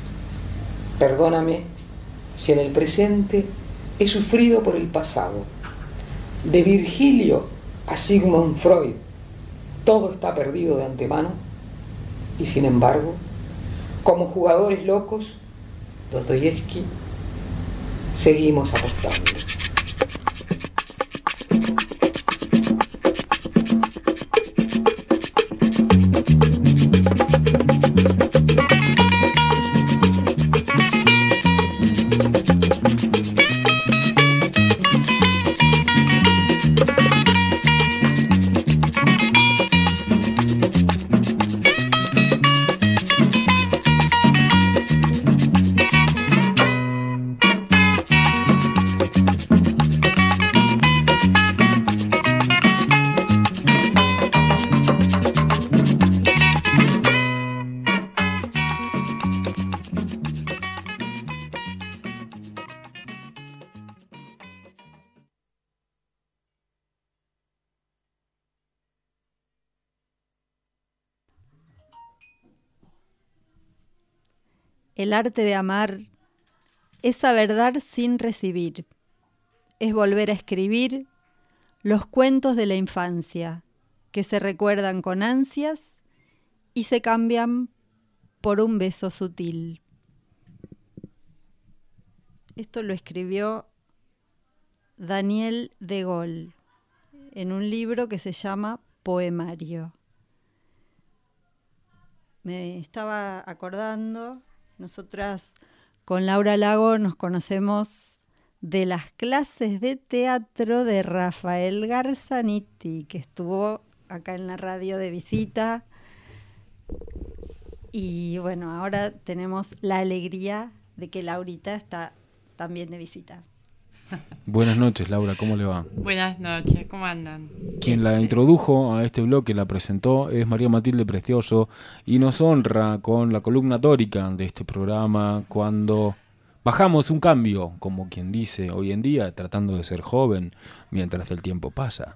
Perdóname si en el presente he sufrido por el pasado. De Virgilio a Sigmund Freud, todo está perdido de antemano, y sin embargo, como jugadores locos, Dostoyevsky, seguimos apostando. El arte de amar es saber dar sin recibir, es volver a escribir los cuentos de la infancia que se recuerdan con ansias y se cambian por un beso sutil. Esto lo escribió Daniel de Gaulle en un libro que se llama Poemario. Me estaba acordando, nosotras con Laura Lago nos conocemos de las clases de teatro de Rafael Garzaniti, que estuvo acá en la radio de visita. Y bueno, ahora tenemos la alegría de que Laurita está también de visita. Buenas noches, Laura, ¿cómo le va? Buenas noches, ¿cómo andan? Quien la introdujo a este bloque, la presentó, es María Matilde Precioso y nos honra con la columna dórica de este programa cuando bajamos un cambio, como quien dice hoy en día, tratando de ser joven mientras el tiempo pasa.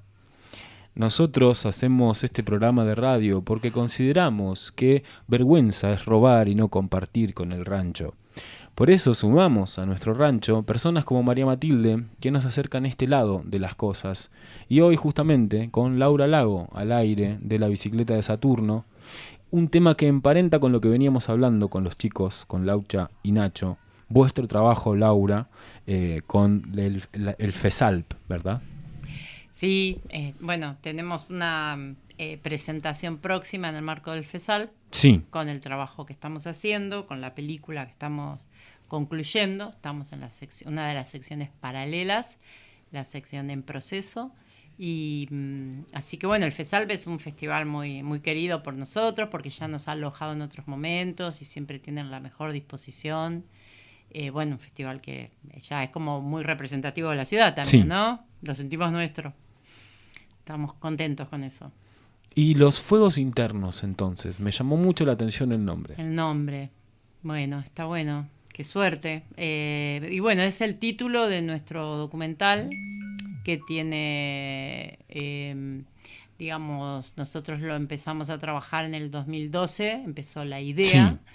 Nosotros hacemos este programa de radio porque consideramos que vergüenza es robar y no compartir con el rancho. Por eso sumamos a nuestro rancho personas como María Matilde que nos acercan a este lado de las cosas. Y hoy justamente con Laura Lago al aire de la bicicleta de Saturno, un tema que emparenta con lo que veníamos hablando con los chicos, con Laucha y Nacho. Vuestro trabajo, Laura, eh, con el, el, el FESALP, ¿verdad? Sí, eh, bueno, tenemos una eh, presentación próxima en el marco del FESALP. Sí. Con el trabajo que estamos haciendo, con la película que estamos concluyendo. Estamos en la sección, una de las secciones paralelas, la sección en proceso. Y mm, así que bueno, el FESALP es un festival muy, muy querido por nosotros porque ya nos ha alojado en otros momentos y siempre tienen la mejor disposición. Eh, bueno, un festival que ya es como muy representativo de la ciudad también, sí. ¿No? Lo sentimos nuestro. Estamos contentos con eso. Y los fuegos internos, entonces, me llamó mucho la atención el nombre. El nombre, bueno, está bueno, qué suerte. Eh, y bueno, es el título de nuestro documental que tiene, eh, digamos, nosotros lo empezamos a trabajar en el dos mil doce, empezó la idea. Sí.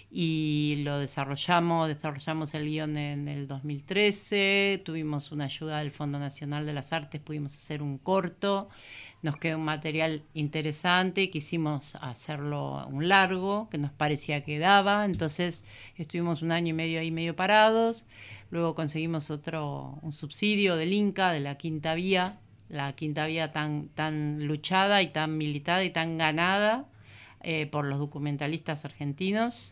Y lo desarrollamos, desarrollamos el guión en el dos mil trece, tuvimos una ayuda del Fondo Nacional de las Artes, pudimos hacer un corto, nos quedó un material interesante, quisimos hacerlo un largo, que nos parecía que daba, entonces estuvimos un año y medio ahí medio parados, luego conseguimos otro, un subsidio del Inca, de la Quinta Vía, la Quinta Vía tan, tan luchada y tan militada y tan ganada eh, por los documentalistas argentinos.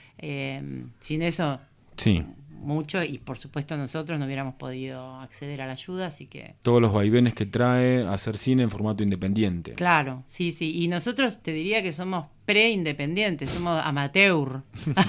Eh, sin eso, sí. mucho, y por supuesto nosotros no hubiéramos podido acceder a la ayuda, así que... Todos los vaivenes que trae hacer cine en formato independiente. Claro, sí, sí, y nosotros te diría que somos pre-independientes, somos amateur.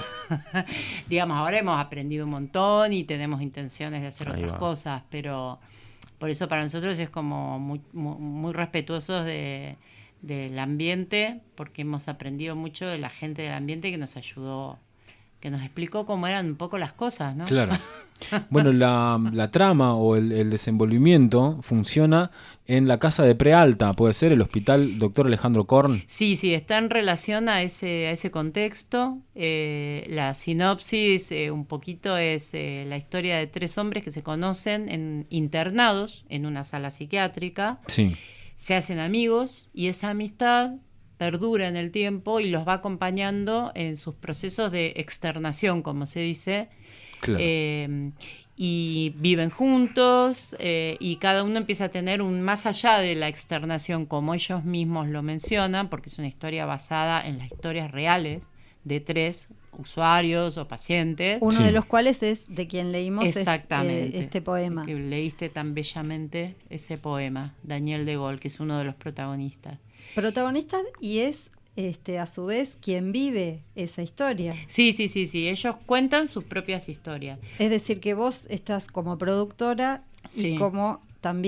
Digamos, ahora hemos aprendido un montón y tenemos intenciones de hacer Ahí otras va. cosas, pero por eso para nosotros es como muy, muy, muy respetuosos de... del ambiente, porque hemos aprendido mucho de la gente del ambiente que nos ayudó, que nos explicó cómo eran un poco las cosas, ¿no? Claro. Bueno, la, la trama o el, el desenvolvimiento funciona en la casa de Prealta, ¿puede ser? El hospital Doctor Alejandro Korn. Sí, sí, está en relación a ese, a ese contexto. Eh, la sinopsis eh, un poquito es eh, la historia de tres hombres que se conocen en, internados en una sala psiquiátrica. Sí. Se hacen amigos y esa amistad perdura en el tiempo y los va acompañando en sus procesos de externación, como se dice. Claro. Eh, y viven juntos eh, y cada uno empieza a tener un más allá de la externación, como ellos mismos lo mencionan, porque es una historia basada en las historias reales de tres usuarios o pacientes. Uno sí. de los cuales es de quien leímos Exactamente. Es, eh, este poema. Que leíste tan bellamente ese poema, Daniel de Gaulle, que es uno de los protagonistas. Protagonista y es este a su vez quien vive esa historia. Sí, sí, sí, sí. Ellos cuentan sus propias historias. Es decir, que vos estás como productora sí. y como también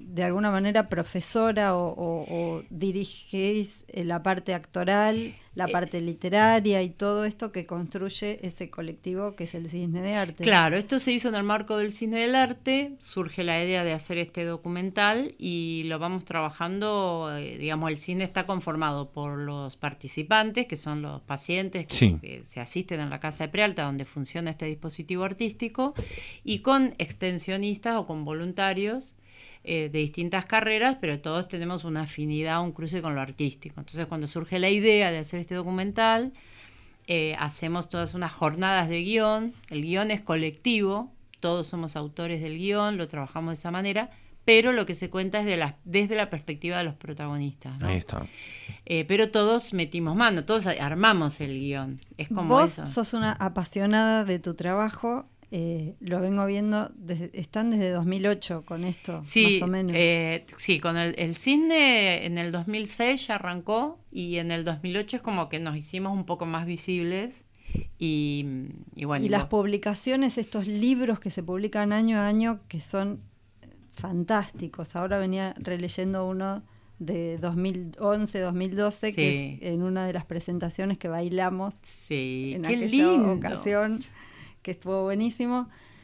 de alguna manera profesora o, o, o dirigís la parte actoral, la parte literaria y todo esto que construye ese colectivo que es el Cisne de Arte. Claro, esto se hizo en el marco del Cisne del Arte, surge la idea de hacer este documental y lo vamos trabajando, eh, digamos, el Cisne está conformado por los participantes, que son los pacientes que, sí. que se asisten en la Casa de Prealta, donde funciona este dispositivo artístico, y con extensionistas o con voluntarios Eh, de distintas carreras, pero todos tenemos una afinidad, un cruce con lo artístico. Entonces, cuando surge la idea de hacer este documental, eh, hacemos todas unas jornadas de guión. El guión es colectivo, todos somos autores del guión, lo trabajamos de esa manera, pero lo que se cuenta es de la, desde la perspectiva de los protagonistas, ¿no? Ahí está. Eh, pero todos metimos mano, todos armamos el guión. Es como Vos eso. sos una apasionada de tu trabajo. Eh, lo vengo viendo, desde, están desde dos mil ocho con esto, sí, más o menos. Eh, sí, con el, el Cisne en el dos mil seis ya arrancó y en el dos mil ocho es como que nos hicimos un poco más visibles y, y bueno. Y, y las vos... publicaciones, estos libros que se publican año a año que son fantásticos. Ahora venía releyendo uno de dos mil once, dos mil doce, sí. que es en una de las presentaciones que bailamos sí, en qué aquella lindo. ocasión, que estuvo buenísimo.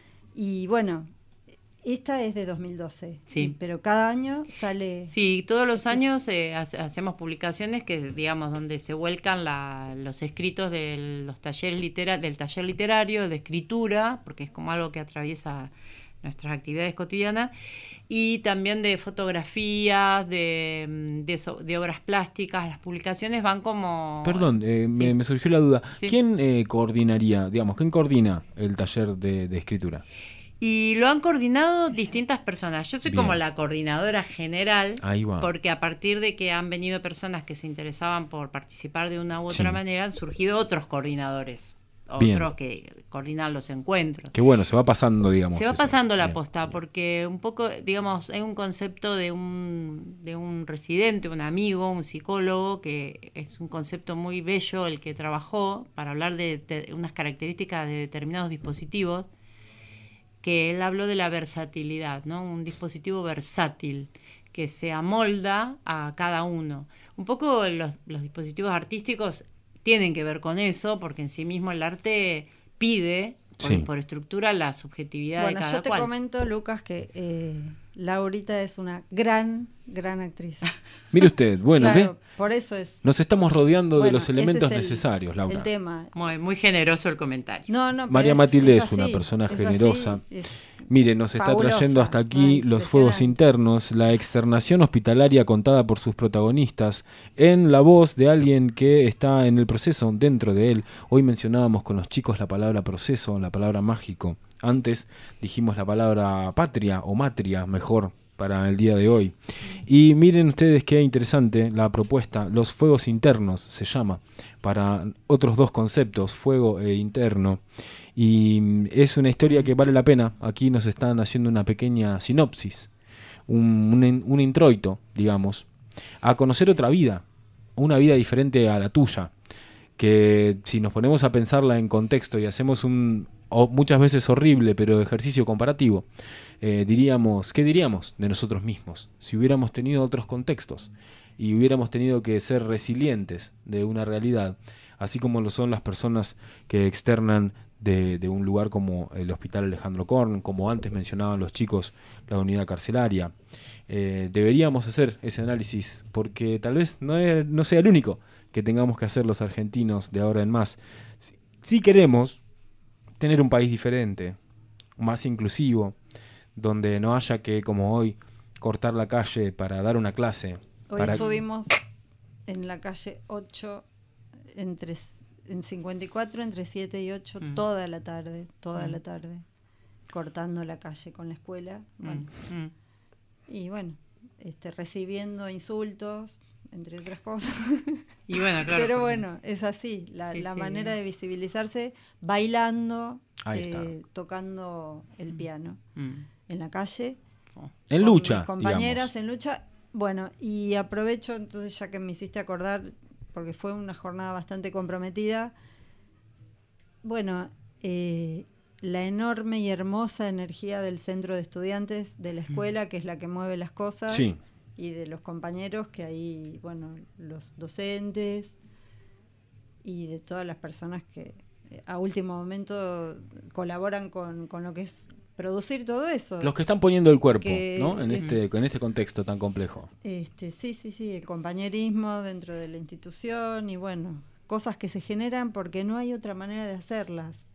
Y bueno, esta es de dos mil doce, sí. pero cada año sale... Sí, todos los años eh, hace, hacemos publicaciones que, digamos, donde se vuelcan la, los escritos de los talleres litera, del taller literario, de escritura, porque es como algo que atraviesa nuestras actividades cotidianas, y también de fotografías, de, de, so, de obras plásticas. Las publicaciones van como... Perdón, eh, sí. me, me surgió la duda. Sí. ¿Quién eh, coordinaría, digamos, quién coordina el taller de, de escritura? Y lo han coordinado distintas personas. Yo soy Bien. como la coordinadora general, Ahí va. porque a partir de que han venido personas que se interesaban por participar de una u otra sí. manera, han surgido otros coordinadores. Bien. Otros que coordinan los encuentros. Qué bueno, se va pasando, digamos. Se va eso. pasando la Bien. posta, porque un poco, digamos, hay un concepto de un, de un residente, un amigo, un psicólogo, que es un concepto muy bello el que trabajó para hablar de, de unas características de determinados dispositivos, que él habló de la versatilidad, ¿no? Un dispositivo versátil que se amolda a cada uno. Un poco los, los dispositivos artísticos tienen que ver con eso, porque en sí mismo el arte pide, por, sí. por estructura, la subjetividad bueno, de cada cual. Bueno, yo te cual. comento, Lucas, que eh, Laurita es una gran, gran actriz. Mire usted, bueno, claro, ¿ve? Por eso es. Nos estamos rodeando bueno, de los elementos es el, necesarios, Laura. El tema. Muy, muy generoso el comentario. No, no, María es, Matilde es, es una así, persona es generosa. Así, es Mire, nos está fabulosa, trayendo hasta aquí no, los fuegos internos, la externación hospitalaria contada por sus protagonistas, en la voz de alguien que está en el proceso dentro de él. Hoy mencionábamos con los chicos la palabra proceso, la palabra mágico. Antes dijimos la palabra patria o matria, mejor, para el día de hoy. Y miren ustedes qué interesante la propuesta, los fuegos internos se llama, para otros dos conceptos, fuego e interno. Y es una historia que vale la pena. Aquí nos están haciendo una pequeña sinopsis, un, un, un introito, digamos, a conocer otra vida, una vida diferente a la tuya, que si nos ponemos a pensarla en contexto y hacemos un, o muchas veces horrible, pero ejercicio comparativo, eh, diríamos, ¿qué diríamos de nosotros mismos si hubiéramos tenido otros contextos y hubiéramos tenido que ser resilientes de una realidad, así como lo son las personas que externan de, de un lugar como el Hospital Alejandro Korn, como antes mencionaban los chicos, la unidad carcelaria? Eh, deberíamos hacer ese análisis, porque tal vez no, es, no sea el único que tengamos que hacer los argentinos de ahora en más. Si, si queremos tener un país diferente, más inclusivo, donde no haya que, como hoy, cortar la calle para dar una clase. Hoy para... estuvimos en la calle ocho, entre, en cincuenta y cuatro, entre siete y ocho, mm. toda la tarde, toda mm. la tarde, cortando la calle con la escuela. Bueno, mm. Y bueno, este, recibiendo insultos, entre otras cosas. Y bueno, claro, pero bueno, es así, la, sí, la sí, manera bien. de visibilizarse, bailando, eh, tocando el piano mm. en la calle. En lucha, mis compañeras digamos. En lucha. Bueno, y aprovecho entonces, ya que me hiciste acordar, porque fue una jornada bastante comprometida. Bueno, eh, la enorme y hermosa energía del centro de estudiantes de la escuela, que es la que mueve las cosas, sí. y de los compañeros, que ahí, bueno, los docentes y de todas las personas que eh, a último momento colaboran con, con lo que es producir todo eso. Los que están poniendo el cuerpo, que, ¿no? En es, este, en este contexto tan complejo. Este, sí, sí, sí, el compañerismo dentro de la institución y bueno, cosas que se generan porque no hay otra manera de hacerlas.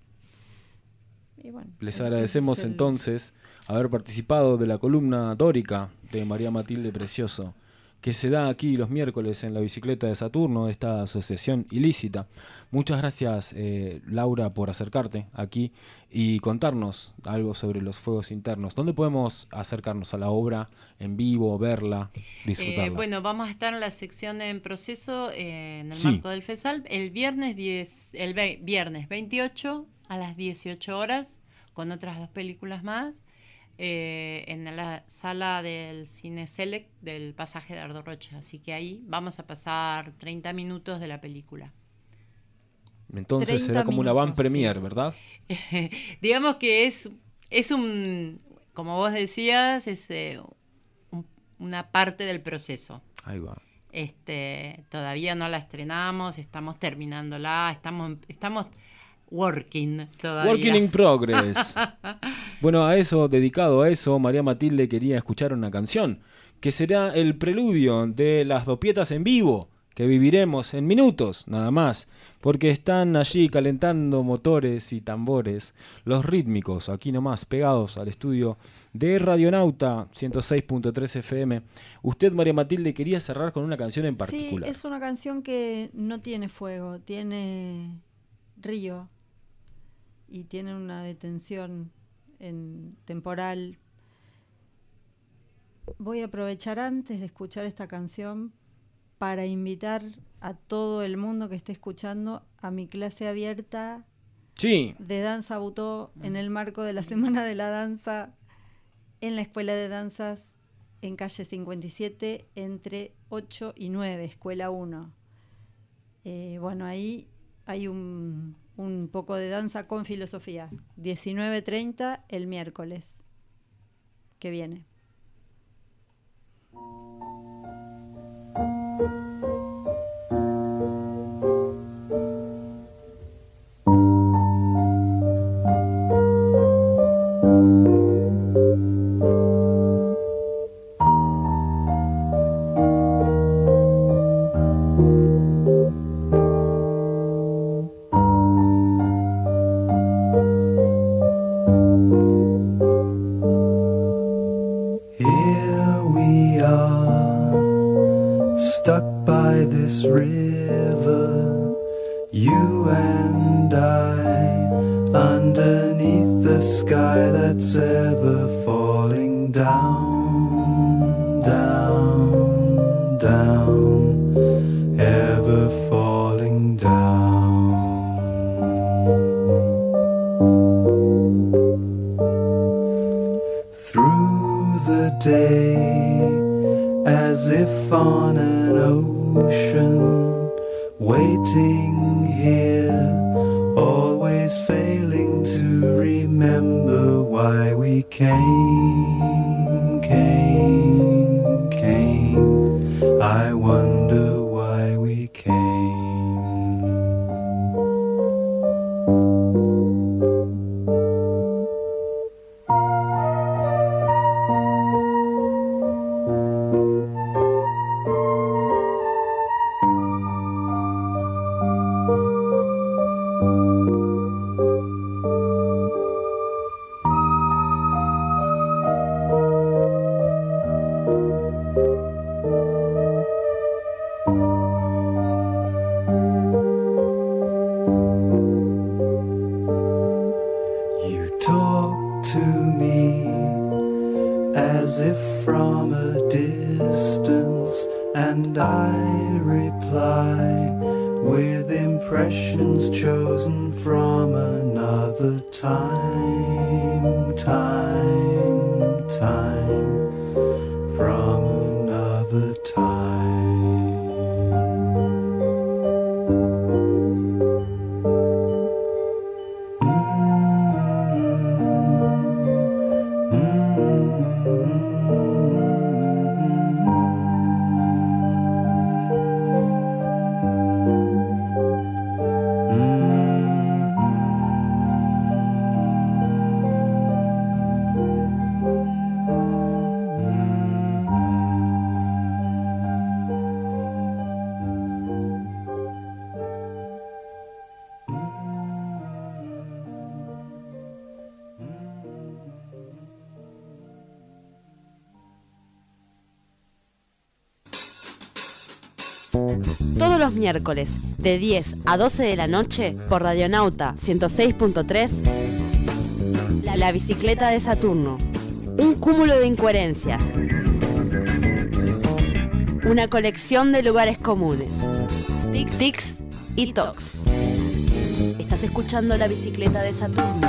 Y bueno, les agradecemos el... entonces haber participado de la columna dórica de María Matilde Precioso, que se da aquí los miércoles en la bicicleta de Saturno, esta asociación ilícita. Muchas gracias, eh, Laura, por acercarte aquí y contarnos algo sobre los fuegos internos. ¿Dónde podemos acercarnos a la obra en vivo, verla, disfrutarla? Eh, bueno, vamos a estar en la sección en proceso eh, en el sí. marco del FESAL el viernes diez, el ve, viernes veintiocho a las dieciocho horas con otras dos películas más. Eh, en la sala del Cine Select del Pasaje de Ardo Rocha. Así que ahí vamos a pasar treinta minutos de la película. Entonces será como minutos, una van premier, sí. ¿verdad? Digamos que es, es un, como vos decías, es eh, un, una parte del proceso. Ahí va. Este, todavía no la estrenamos, estamos terminándola, estamos... estamos Working todavía. Working in progress. Bueno, a eso, dedicado a eso, María Matilde quería escuchar una canción, que será el preludio de las dopietas en vivo, que viviremos en minutos, nada más, porque están allí calentando motores y tambores, los rítmicos, aquí nomás, pegados al estudio de Radionauta ciento seis punto tres F M. Usted, María Matilde, quería cerrar con una canción en particular. Sí, es una canción que no tiene fuego, tiene río. Y tiene una detención en temporal. Voy a aprovechar antes de escuchar esta canción para invitar a todo el mundo que esté escuchando a mi clase abierta sí. de danza butó en el marco de la Semana de la Danza en la Escuela de Danzas en calle cincuenta y siete entre ocho y nueve, Escuela uno. Eh, bueno, ahí hay un... un poco de danza con filosofía. diecinueve treinta el miércoles que viene. River, you and I, underneath the sky that's ever falling down, down, down, ever falling down. Through the day, as if on an ocean, waiting here, always failing to remember why we came, came, came. I wonder why we came. Todos los miércoles de diez a doce de la noche por Radionauta ciento seis punto tres, la, la bicicleta de Saturno. Un cúmulo de incoherencias. Una colección de lugares comunes. Tic, tics y tocs. Estás escuchando La Bicicleta de Saturno.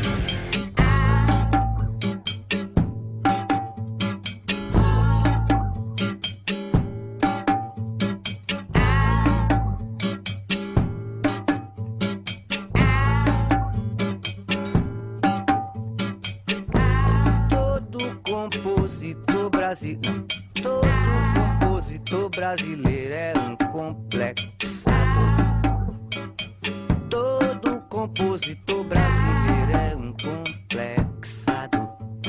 Todo compositor brasileiro é um complexado. Todo compositor brasileiro é um complexado.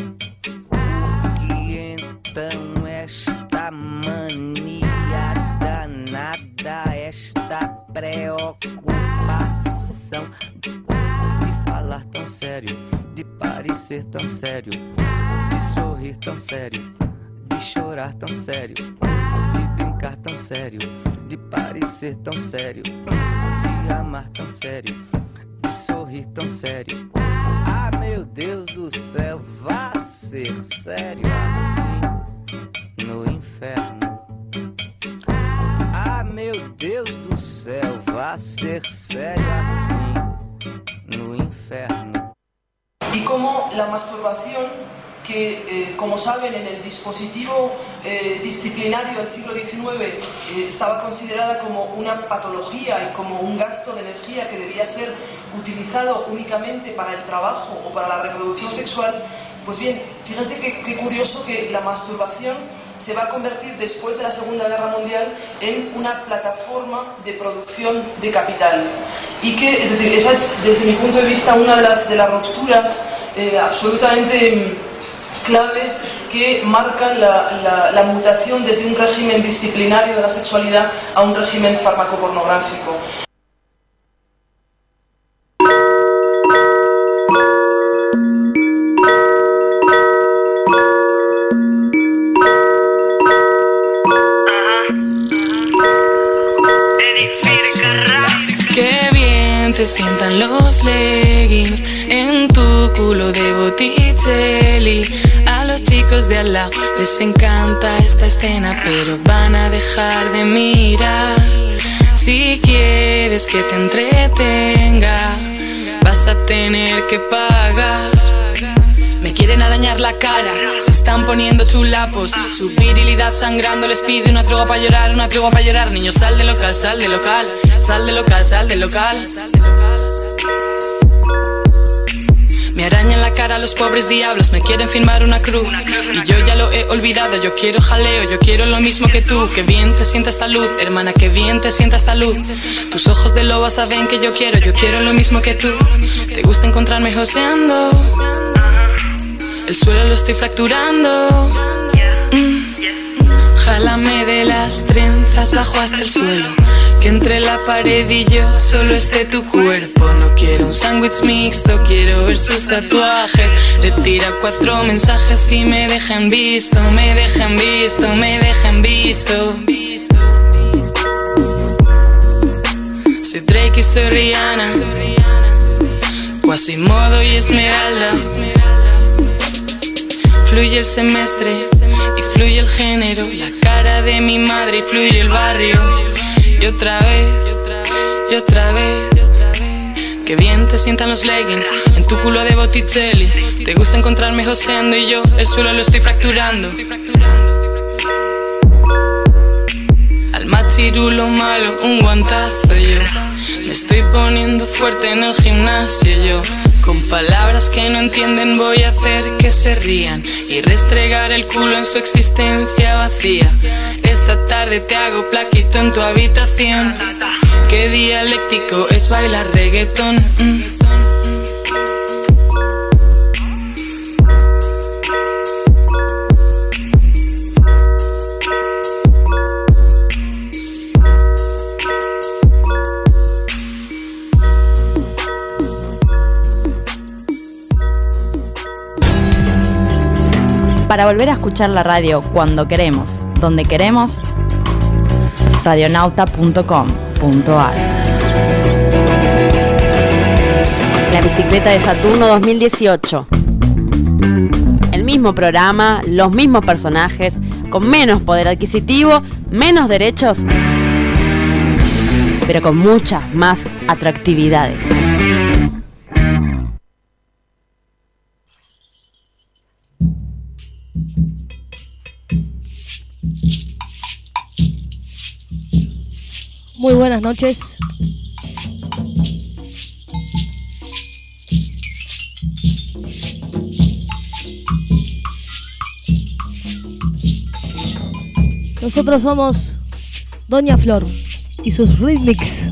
Porque então esta mania danada, esta preocupação de falar tão sério, de parecer tão sério, de sorrir tão sério, de chorar tão sério, de brincar tão sério, de parecer tão sério, de amar tão sério, de sorrir tão sério. Ah, meu Deus do céu, vá ser sério assim no inferno. Ah, meu Deus do céu, vá ser sério assim no inferno. Y como la masturbación, que eh, como saben en el dispositivo eh, disciplinario del siglo diecinueve eh, estaba considerada como una patología y como un gasto de energía que debía ser utilizado únicamente para el trabajo o para la reproducción sexual, pues bien, fíjense qué, qué curioso que la masturbación se va a convertir después de la Segunda Guerra Mundial en una plataforma de producción de capital. Y que, es decir, esa es desde mi punto de vista una de las, de las rupturas eh, absolutamente claves que marcan la, la, la mutación desde un régimen disciplinario de la sexualidad a un régimen farmacopornográfico. Qué bien te sientan los leggings en tu culo de Botticelli. A los chicos de al lado les encanta esta escena, pero van a dejar de mirar. Si quieres que te entretenga, vas a tener que pagar. Me quieren arañar la cara, se están poniendo chulapos. Su virilidad sangrando les pide una tregua para llorar, una tregua para llorar. Niño, sal de local, sal de local, sal de local, sal de local. Me arañan la cara los pobres diablos, me quieren firmar una cruz. Y yo ya lo he olvidado, yo quiero jaleo, yo quiero lo mismo que tú. Que bien te sienta esta luz, hermana, que bien te sienta esta luz. Tus ojos de loba saben que yo quiero, yo quiero lo mismo que tú. Te gusta encontrarme joseando, el suelo lo estoy fracturando. mm. Jálame de las trenzas bajo hasta el suelo, que entre la pared y yo solo esté tu cuerpo. No quiero un sándwich mixto, quiero ver sus tatuajes. Le tira cuatro mensajes y me dejan visto, me dejan visto, me dejan visto. Soy Drake y soy Rihanna, Quasimodo y Esmeralda. Fluye el semestre y fluye el género, la cara de mi madre y fluye el barrio. Y otra vez, y otra vez, que bien te sientan los leggings en tu culo de Botticelli. Te gusta encontrarme joseando y yo el suelo lo estoy fracturando. Al machirulo malo un guantazo yo. Me estoy poniendo fuerte en el gimnasio yo. Con palabras que no entienden voy a hacer que se rían y restregar el culo en su existencia vacía. Esta tarde te hago plaquito en tu habitación. Qué dialéctico es bailar reggaetón. mm. Para volver a escuchar la radio cuando queremos, donde queremos, radionauta punto com punto ar. La bicicleta de Saturno dos mil dieciocho. El mismo programa, los mismos personajes, con menos poder adquisitivo, menos derechos, pero con muchas más atractividades. Muy buenas noches. Nosotros somos Doña Flor y sus Rhythmics.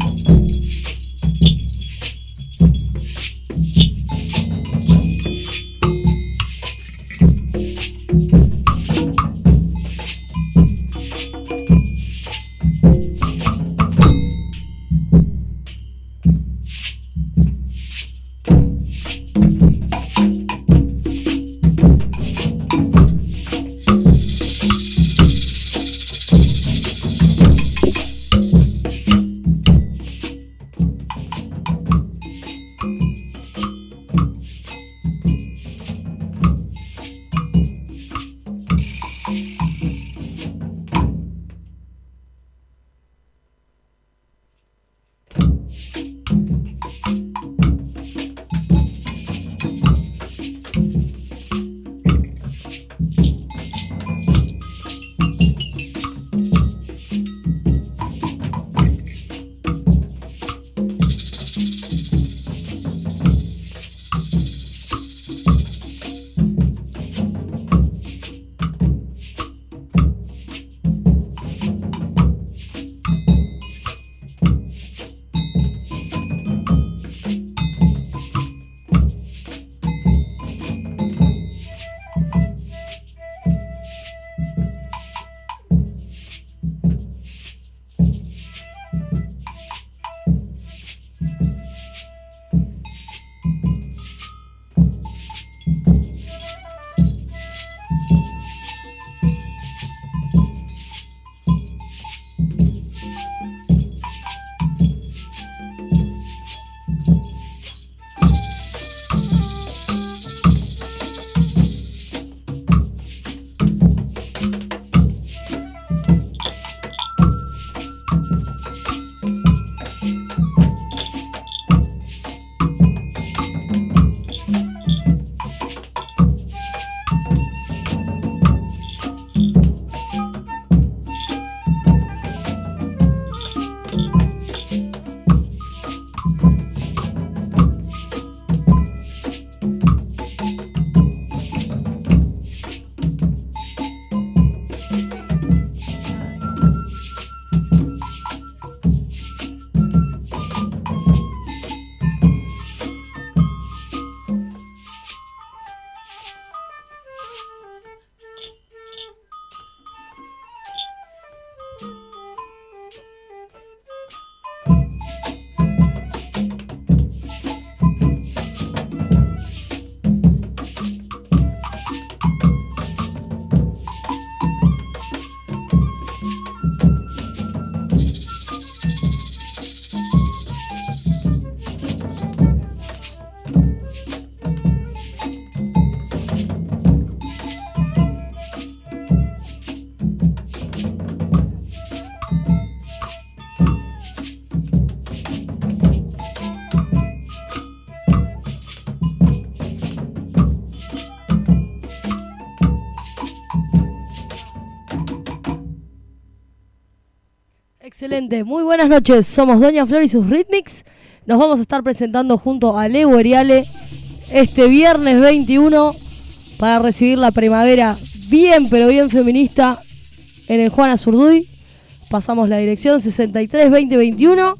Excelente, muy buenas noches, somos Doña Flor y sus Rhythmics. Nos vamos a estar presentando junto a Leo Eriale este viernes veintiuno para recibir la primavera bien pero bien feminista en el Juan Azurduy. Pasamos la dirección sesenta y tres veinte veintiuno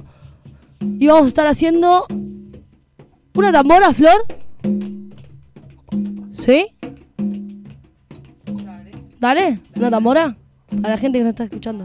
y vamos a estar haciendo una tambora, Flor. ¿Sí? Dale, una tambora para la gente que nos está escuchando.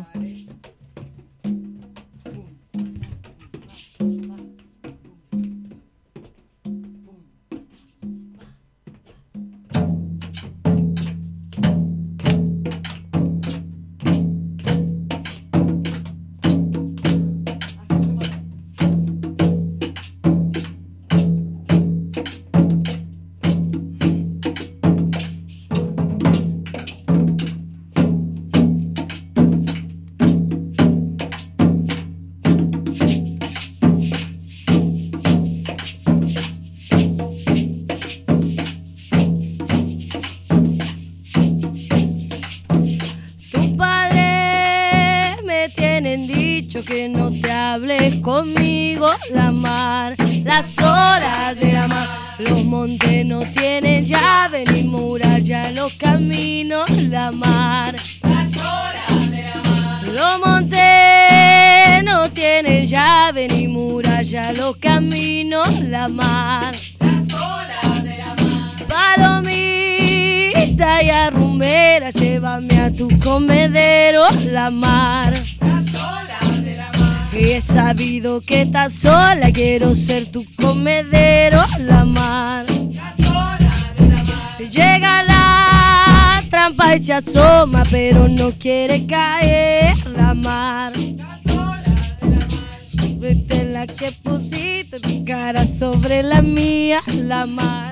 mucho que no te hables conmigo, la mar, las horas de la mar. Los montes no tienen llave ni muralla, los caminos, la mar. Las horas de la mar. Los montes no tienen llave ni muralla, los caminos, la mar. Las horas de la mar. Palomita y arrumbera, llévame a tu comedero, la mar. Y he sabido que estás sola, quiero ser tu comedero, la mar. Llega la trampa y se asoma, pero no quiere caer, la mar. Vete la que pusiste tu cara sobre la mía, la mar.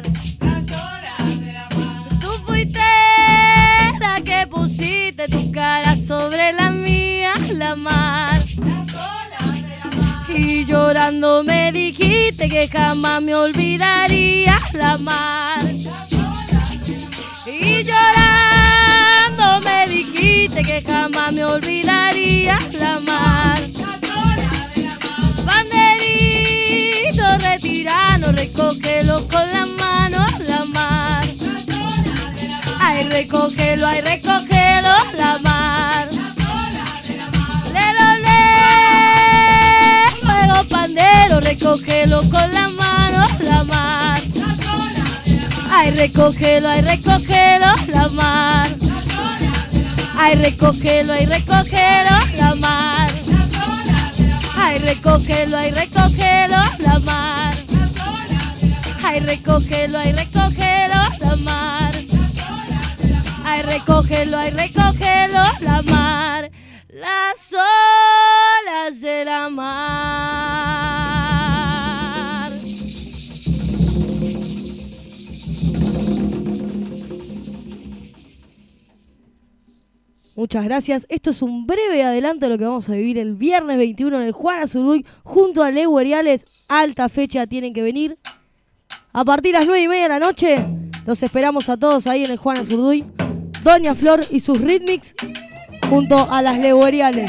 Tú fuiste la que pusiste tu cara sobre la mía, la mar. Y llorando me dijiste que jamás me olvidaría, la mar. Y llorando me dijiste que jamás me olvidaría, la mar. Banderito retirano, recógelo con la mano, la mar. Ay, recógelo, ay, recógelo, la mar. Pandero, recógelo con la mano, la mar. Ay, recógelo, ay, recógelo, la mar. Ay, recógelo, ay, recógelo, la mar. Ay, recógelo, ay, recógelo, la mar. Ay, recógelo, ay, recógelo, la mar. Ay, recógelo, ay, recógelo, la mar. Las olas de la mar. Muchas gracias. Esto es un breve adelanto de lo que vamos a vivir el viernes veintiuno en el Juan Azurduy junto a Leo Eriales. Alta fecha, tienen que venir. A partir de las nueve y media de la noche los esperamos a todos ahí en el Juan Azurduy. Doña Flor y sus Rhythmics junto a las Leo Eriales.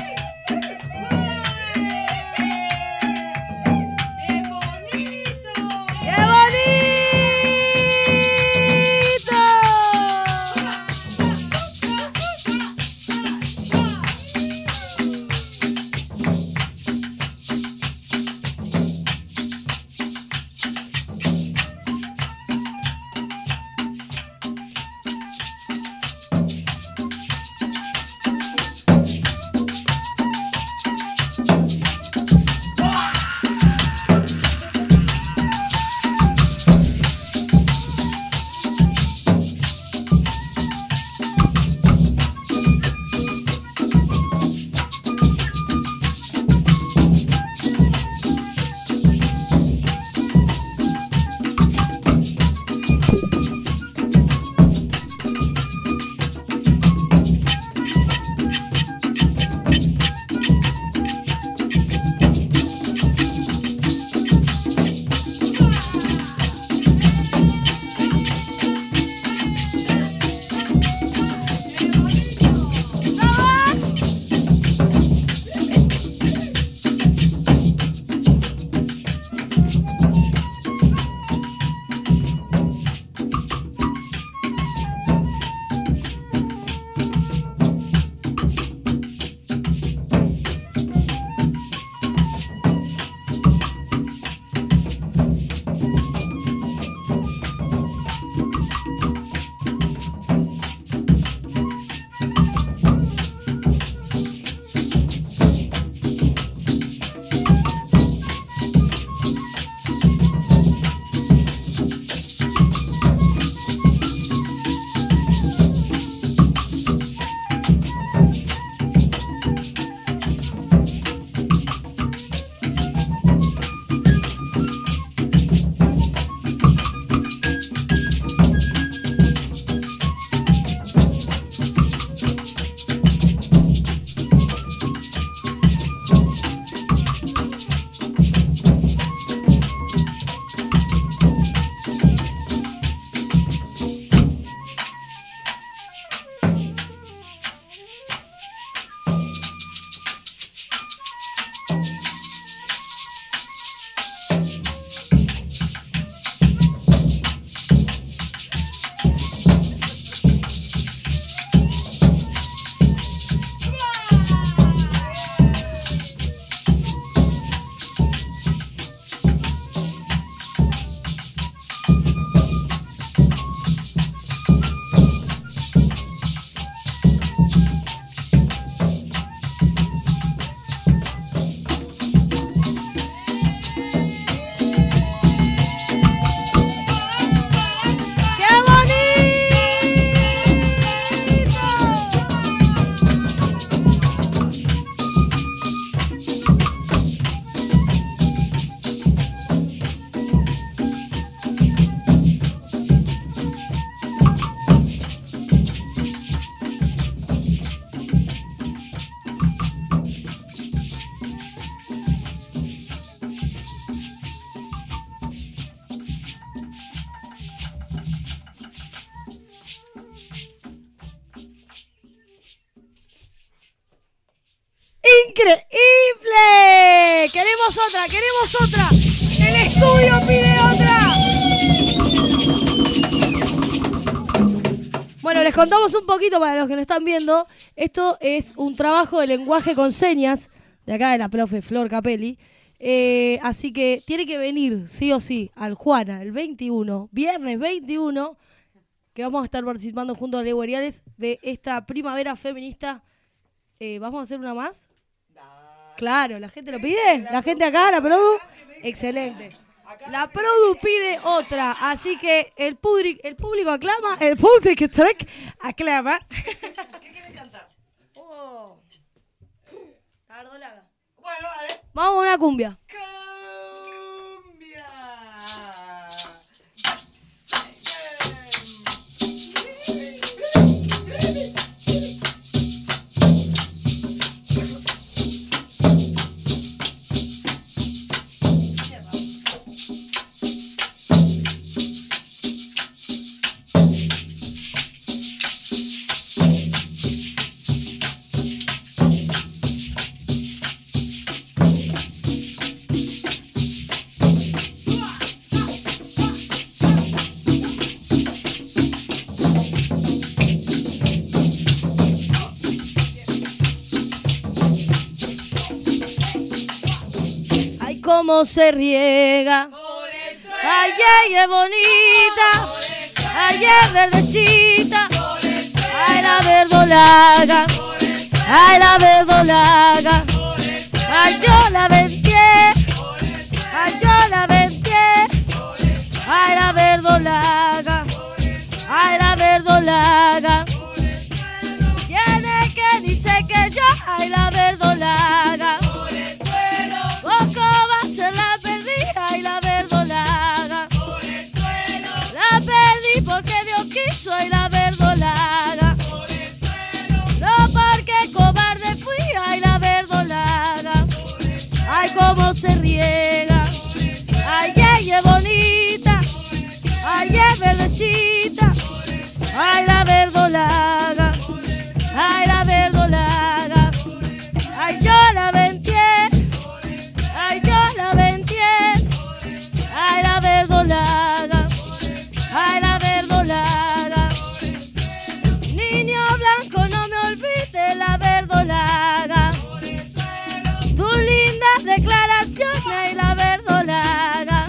¡Increíble! ¡Queremos otra! ¡Queremos otra! ¡El estudio pide otra! Bueno, les contamos un poquito para los que nos están viendo. Esto es un trabajo de lenguaje con señas de acá de la profe Flor Capelli. Eh, así que tiene que venir, sí o sí, al Juana el veintiuno, viernes veintiuno, que vamos a estar participando junto a Leo Ariales de esta primavera feminista. Eh, ¿Vamos a hacer una más? Claro, ¿la gente lo pide? ¿La gente acá, la produ? Excelente. La produ pide otra, así que el, público, el público aclama, el público aclama. ¿Qué quieren cantar? Oh. La verdolaga. Bueno, dale. Vamos a una cumbia. Cómo se riega, ay, ay, es bonita, ay, es verdecita, ay, la verdolaga, ay, la verdolaga, ay, yo la venté, ay, yo la venté, ay, la verdolaga, ay, la verdolaga, tiene que dice que yo, ay, la verdolaga. La perdí, ay, la verdolaga. Por el suelo. La perdí porque Dios quiso, ay, la verdolaga. Por el suelo. No porque cobarde fui, ay, la verdolaga. Ay, cómo se riega. Ay, ella es bonita. Ay, es verdecita. Ay, la verdolaga. Ay, la verdolaga. Ay, yo la venté. Ay, yo la venté, ay, la verdolaga, ay, la verdolaga. Niño blanco, no me olvides la verdolaga. Tus lindas declaraciones, ay, la verdolaga.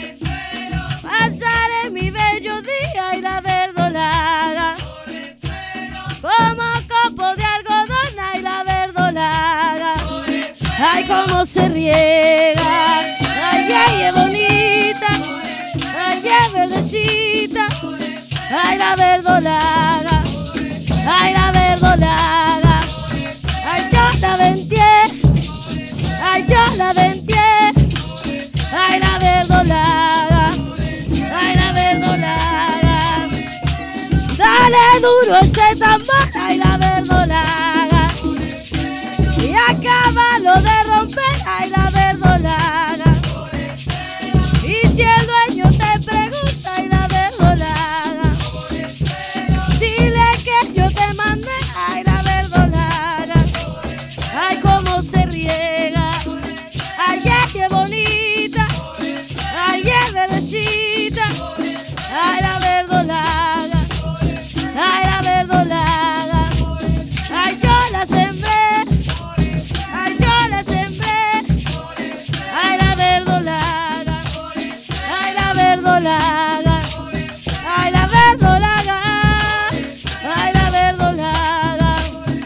Pasaré mi bello día, ay, la verdolaga. Como copo de algodón, ay, la verdolaga. Ay, cómo se riega, ay, ay, es bonita, ay, es verdecita, ay, la verdolaga, ay, la verdolaga, ay, yo la venté, ay, yo la venté, ay, la verdolaga, ay, la verdolaga, dale duro ese tambor, ay, la verdolaga. Y acábalo de romper, ay, la verdolaga. Y si el dueño te pregunta, ay, la verdolaga. Dile que yo te mandé, ay, la verdolaga. Ay, cómo se riega. Ay, qué bonita. Ay, qué verdecita. Ay, la verdolaga. Ay, la verdolaga. Ay, yo la sembré. Ay, yo la sembré. Ay, la verdolaga. Ay, la verdolaga. Ay, la verdolaga. Ay, la verdolaga.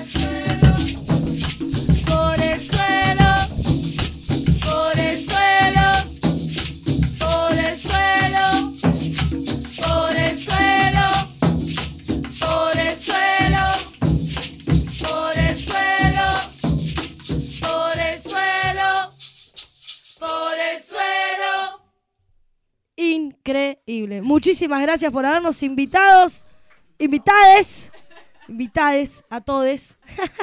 Por el suelo. Por el suelo. Por el suelo. Por el suelo. Por el suelo. Por el suelo. Por el suelo, por el suelo. Increíble. Muchísimas gracias por habernos invitados, invitades, invitades a todos.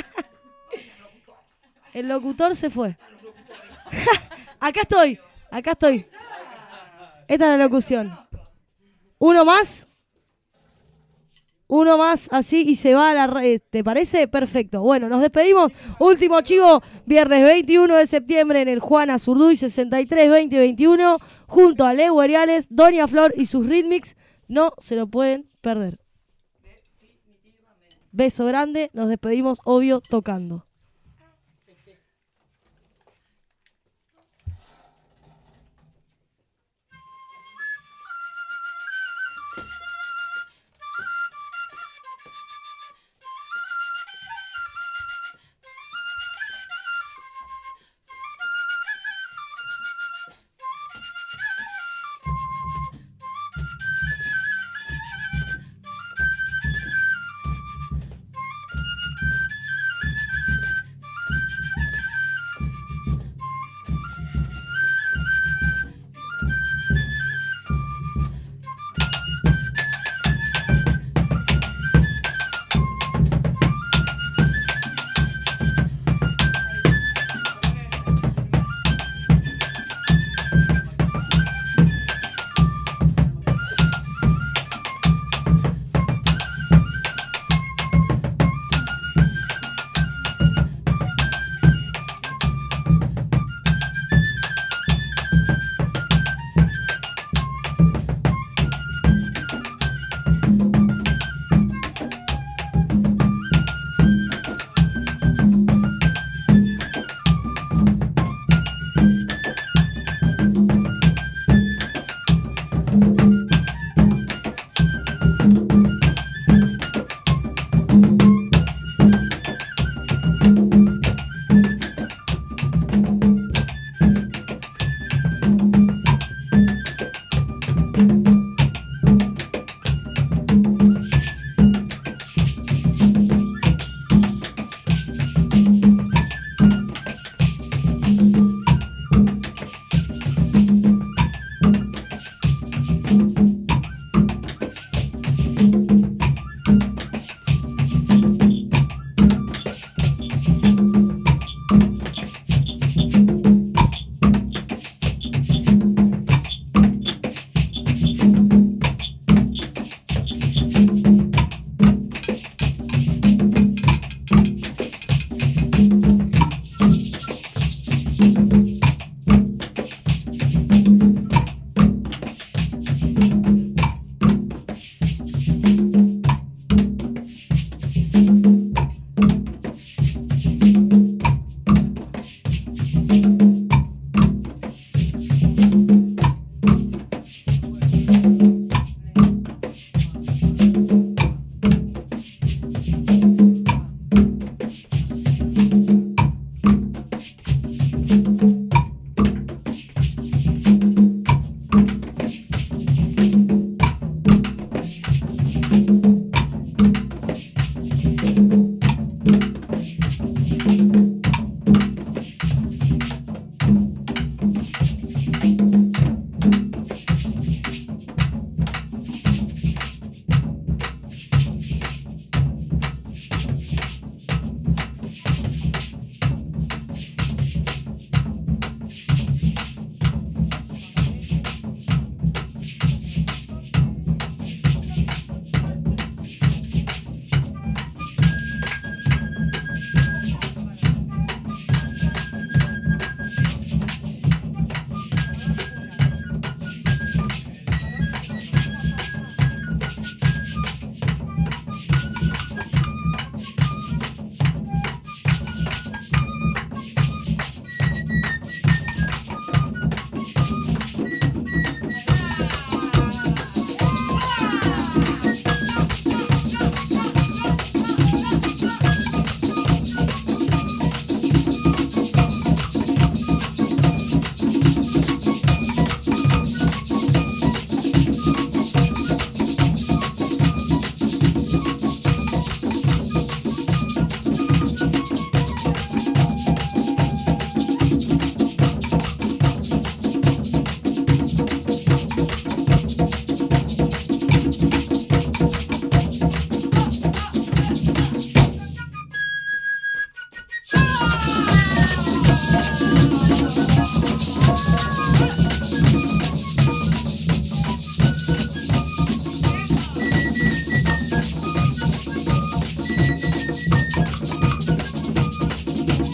El locutor se fue. Acá estoy, acá estoy. Esta es la locución. ¿Uno más? Uno más así y se va a la red. ¿Te parece? Perfecto. Bueno, nos despedimos. Último chivo, viernes veintiuno de septiembre en el Juan Azurduy sesenta y tres veinte veintiuno, junto a Leo Ariales, Doña Flor y sus Rhythmics. No se lo pueden perder. Beso grande, nos despedimos, obvio, tocando.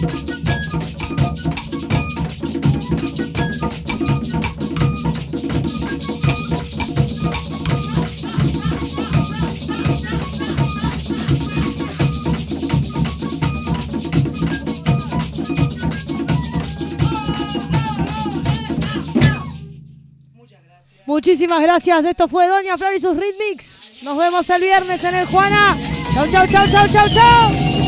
Muchísimas gracias. Esto fue Doña Flor y sus Rhythmics. Nos vemos el viernes en el Juana. Chau, chau, chau, chau, chau, chau.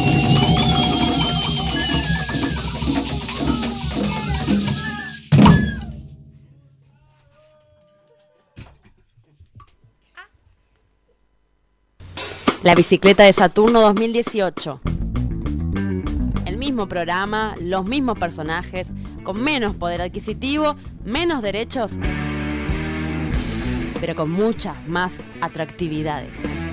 La bicicleta de Saturno dos mil dieciocho. El mismo programa, los mismos personajes, con menos poder adquisitivo, menos derechos, pero con muchas más atractividades.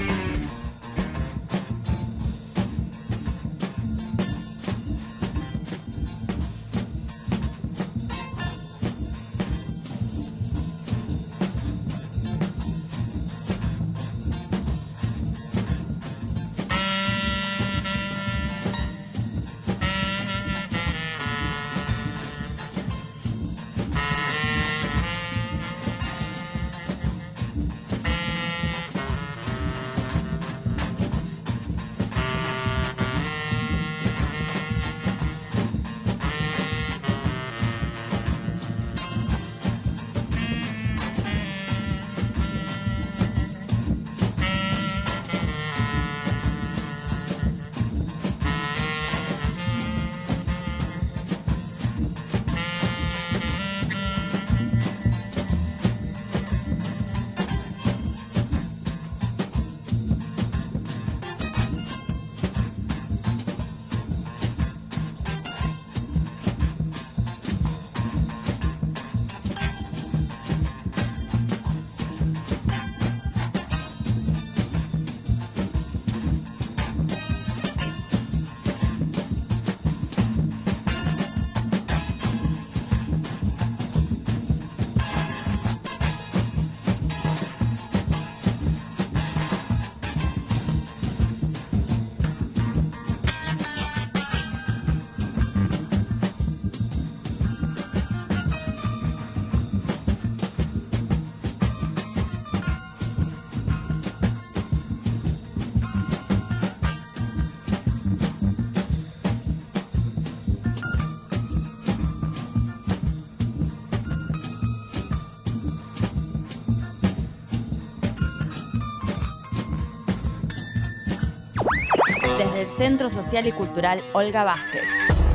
Desde el Centro Social y Cultural Olga Vázquez.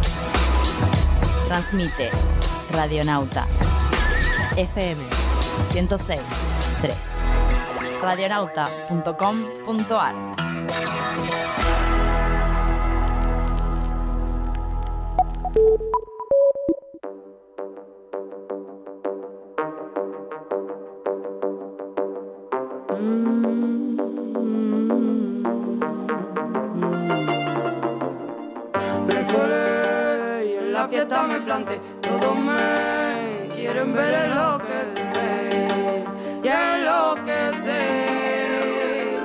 Transmite Radionauta F M ciento seis punto tres. radionauta punto com punto a r. La fiesta me planté, todos me quieren ver en lo que sé, y en lo que sé.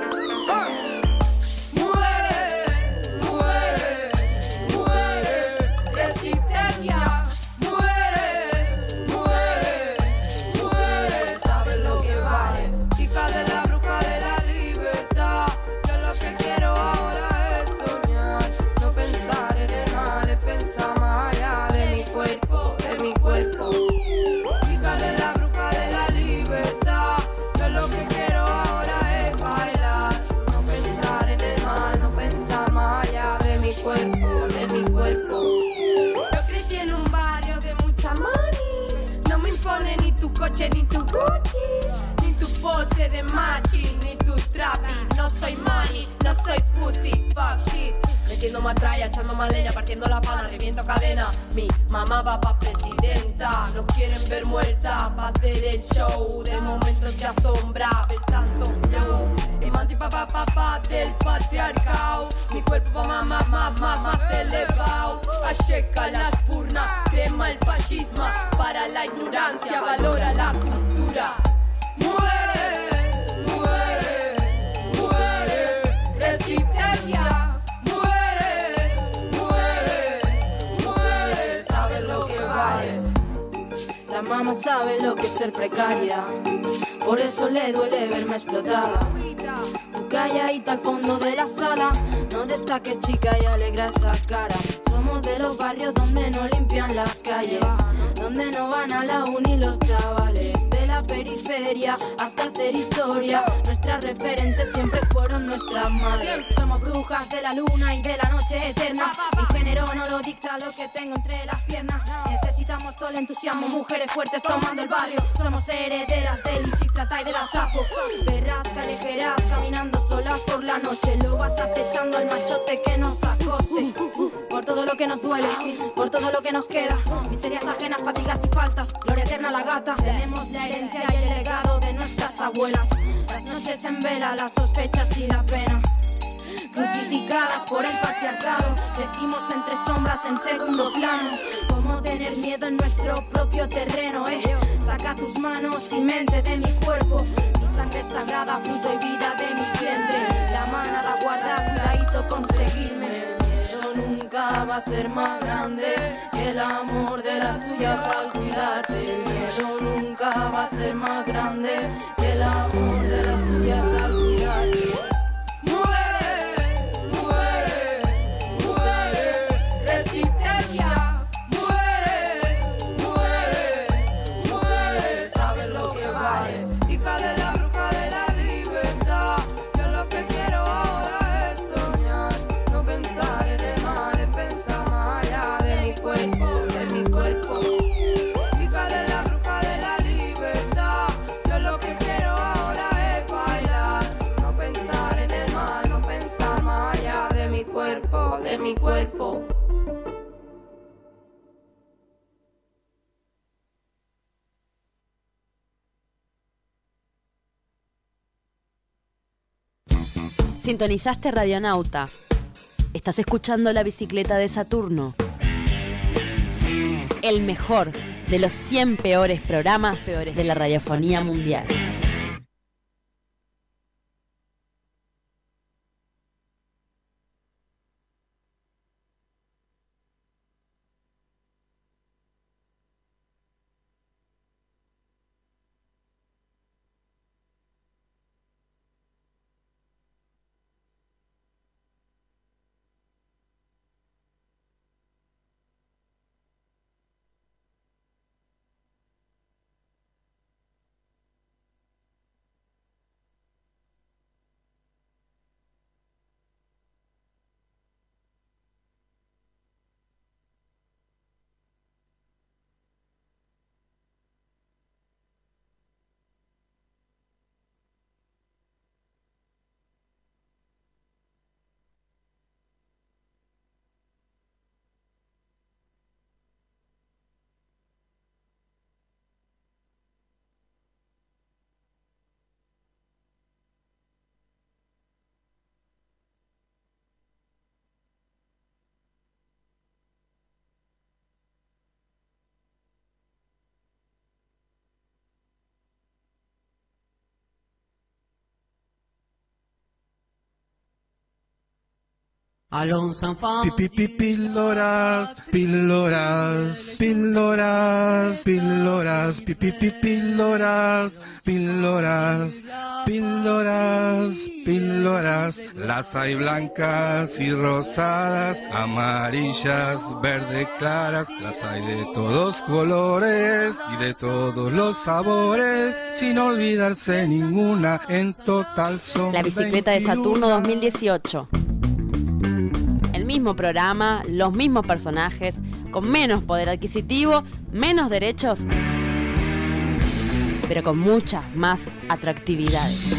Muere, muere, muere, resistencia, muere, muere, muere, sabes lo que vales, hija de la bruja de la libertad. Yo lo que quiero ahora es soñar, no pensar en el mal, es pensar más allá de mi cuerpo, de mi cuerpo. Hija de la bruja de la libertad. Yo lo que quiero ahora es bailar, no pensar en el mal, no pensar más allá de mi cuerpo, de mi cuerpo. Yo crecí en un barrio de mucha money, no me impone ni tu coche ni tu Gucci, ni tu pose de machi, ni tu trapi. No soy money, no soy pussy, fuck shit. Metiendo matralla, echando más leña, partiendo la pana, reviento cadena. Mi mamá va pa' presidenta, nos quieren ver muerta pa' hacer el show. De momento te asombra ver tanto flow. Emancipa pa' pa' pa' del patriarcado. Mi cuerpo va más, más, más, más, más elevado. Acheca las purnas, crema el fascismo. Para la ignorancia, valora la cultura. Muere, muere, muere, resistencia. Muere, muere, mamá sabe lo que es ser precaria. Por eso le duele verme explotada. Tú calladita al fondo de la sala, no destaques chica y alegra esa cara. Somos de los barrios donde no limpian las calles, donde no van a la uni los chavales. De la periferia hasta hacer historia, nuestras referentes siempre fueron nuestras madres. Somos brujas de la luna y de la noche eterna. Mi género no lo dicta lo que tengo entre las piernas. Necesitamos todo el entusiasmo, mujeres fuertes tomando el barrio. Somos herederas del Lisistrata y de la Safo. Perras callejeras caminando solas por la noche. Lo vas acechando al machote que nos acose. Por todo lo que nos duele, por todo lo que nos queda. Miserias ajenas, fatigas y faltas. Gloria eterna a la gata. Tenemos la herencia y el legado de nuestras abuelas. Las noches en vela, las sospechas y la pena. Crucificadas por el patriarcado, decimos entre sombras en segundo plano. Cómo tener miedo en nuestro propio terreno, eh. Saca tus manos y mente de mi cuerpo. Mi sangre es sagrada, fruto y vida de mi vientre. La manada guarda, cuidadito conseguirme. El miedo nunca va a ser más grande que el amor de las tuyas al cuidarte. El miedo nunca va a ser más grande que el amor de las tuyas al cuidarte. Resistencia, muere, muere, muere. Sabes lo que vales, hija de la bruja de la libertad. Yo lo que quiero ahora es soñar, no pensar en el mal, es pensar más allá de mi cuerpo, de mi cuerpo. Hija de la bruja de la libertad. Yo lo que quiero ahora es bailar, no pensar en el mal, no pensar más allá de mi cuerpo, de mi cuerpo. Sintonizaste Radionauta. Estás escuchando La Bicicleta de Saturno. El mejor de los cien peores programas peores de la radiofonía mundial. Allons enfants. Pi, pi, pi, píldoras, píldoras, píldoras, píldoras, pi, pi, pi, píldoras, píldoras, píldoras, píldoras. Las hay blancas y rosadas, amarillas, verde claras. Las hay de todos colores y de todos los sabores, sin olvidarse ninguna. En total son La Bicicleta de Saturno dos mil dieciocho. El mismo programa, los mismos personajes, con menos poder adquisitivo, menos derechos, pero con muchas más atractividades.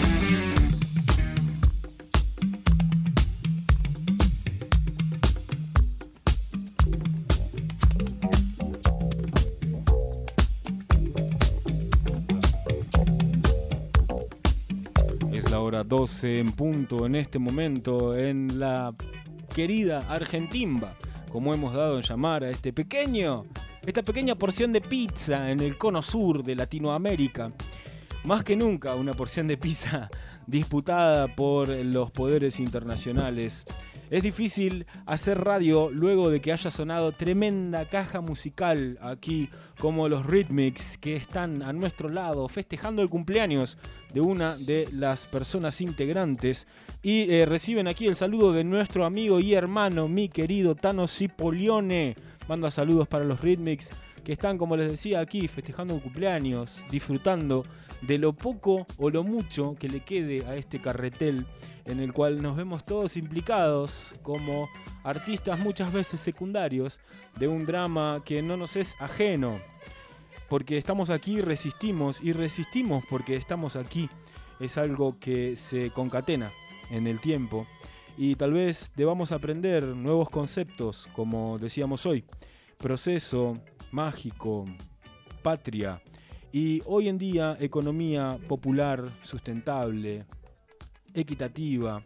Es la hora doce en punto en este momento en la querida Argentimba, como hemos dado en llamar a este pequeño, esta pequeña porción de pizza en el cono sur de Latinoamérica. Más que nunca una porción de pizza disputada por los poderes internacionales. Es difícil hacer radio luego de que haya sonado tremenda caja musical aquí, como los Rhythmics, que están a nuestro lado festejando el cumpleaños de una de las personas integrantes. Y eh, reciben aquí el saludo de nuestro amigo y hermano, mi querido Tano Cipolione. Manda saludos para los Rhythmics, que están, como les decía, aquí festejando un cumpleaños, disfrutando de lo poco o lo mucho que le quede a este carretel en el cual nos vemos todos implicados como artistas muchas veces secundarios de un drama que no nos es ajeno, porque estamos aquí, resistimos y resistimos porque estamos aquí. Es algo que se concatena en el tiempo y tal vez debamos aprender nuevos conceptos, como decíamos hoy: proceso, mágico, patria y hoy en día economía popular, sustentable, equitativa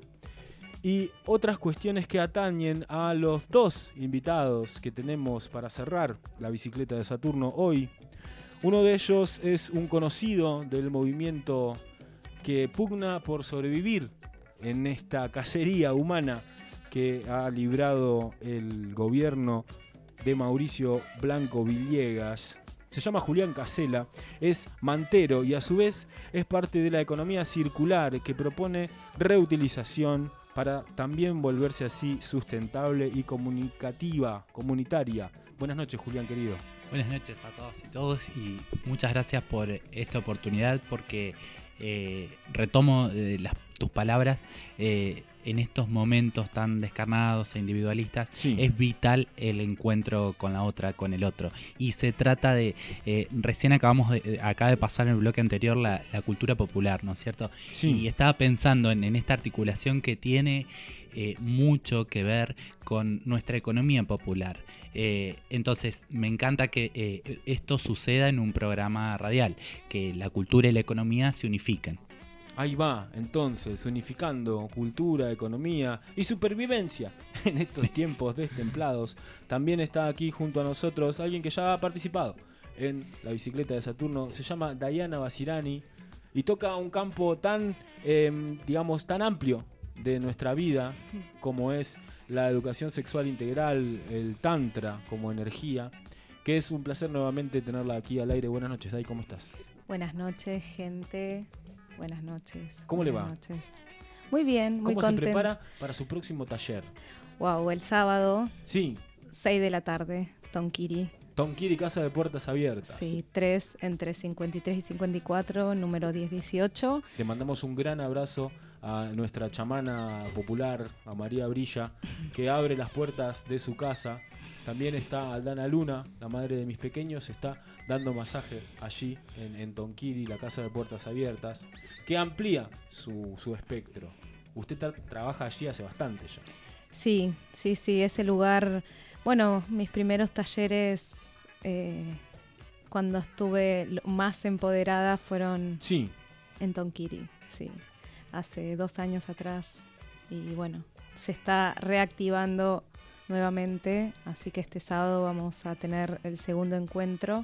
y otras cuestiones que atañen a los dos invitados que tenemos para cerrar la bicicleta de Saturno hoy. Uno de ellos es un conocido del movimiento que pugna por sobrevivir en esta cacería humana que ha librado el gobierno de Mauricio Blanco Villegas. Se llama Julián Casela, es mantero y a su vez es parte de la economía circular que propone reutilización para también volverse así sustentable y comunicativa, comunitaria. Buenas noches, Julián, querido. Buenas noches a todos y todos y muchas gracias por esta oportunidad porque eh, retomo eh, las, tus palabras. Eh, en estos momentos tan descarnados e individualistas, sí, es vital el encuentro con la otra, con el otro. Y se trata de, eh, recién acabamos de, acaba de pasar en el bloque anterior la, la cultura popular, ¿no es cierto? Sí. Y estaba pensando en, en esta articulación que tiene eh, mucho que ver con nuestra economía popular. Eh, entonces me encanta que eh, esto suceda en un programa radial, que la cultura y la economía se unifiquen. Ahí va, entonces, unificando cultura, economía y supervivencia en estos tiempos destemplados. También está aquí junto a nosotros alguien que ya ha participado en la bicicleta de Saturno. Se llama Diana Basirani y toca un campo tan, eh, digamos, tan amplio de nuestra vida como es la educación sexual integral, el tantra como energía, que es un placer nuevamente tenerla aquí al aire. Buenas noches, Day, ¿cómo estás? Buenas noches, gente. Buenas noches. ¿Cómo le Buenas va? Noches. Muy bien, muy ¿Cómo contenta. se prepara para su próximo taller? Wow, el sábado. Sí. seis de la tarde, Tonquiri. Tonquiri, Casa de Puertas Abiertas. Sí, tres entre cincuenta y tres y cincuenta y cuatro, número diez dieciocho. Le mandamos un gran abrazo a nuestra chamana popular, a María Brilla, que abre las puertas de su casa. También está Aldana Luna, la madre de mis pequeños, está dando masaje allí en, en Tonquiri, la Casa de Puertas Abiertas, que amplía su, su espectro. Usted tra- trabaja allí hace bastante ya. Sí, sí, sí, ese lugar. Bueno, mis primeros talleres, eh, cuando estuve más empoderada, fueron sí. en Tonquiri, sí, hace dos años atrás. Y bueno, se está reactivando nuevamente, así que este sábado vamos a tener el segundo encuentro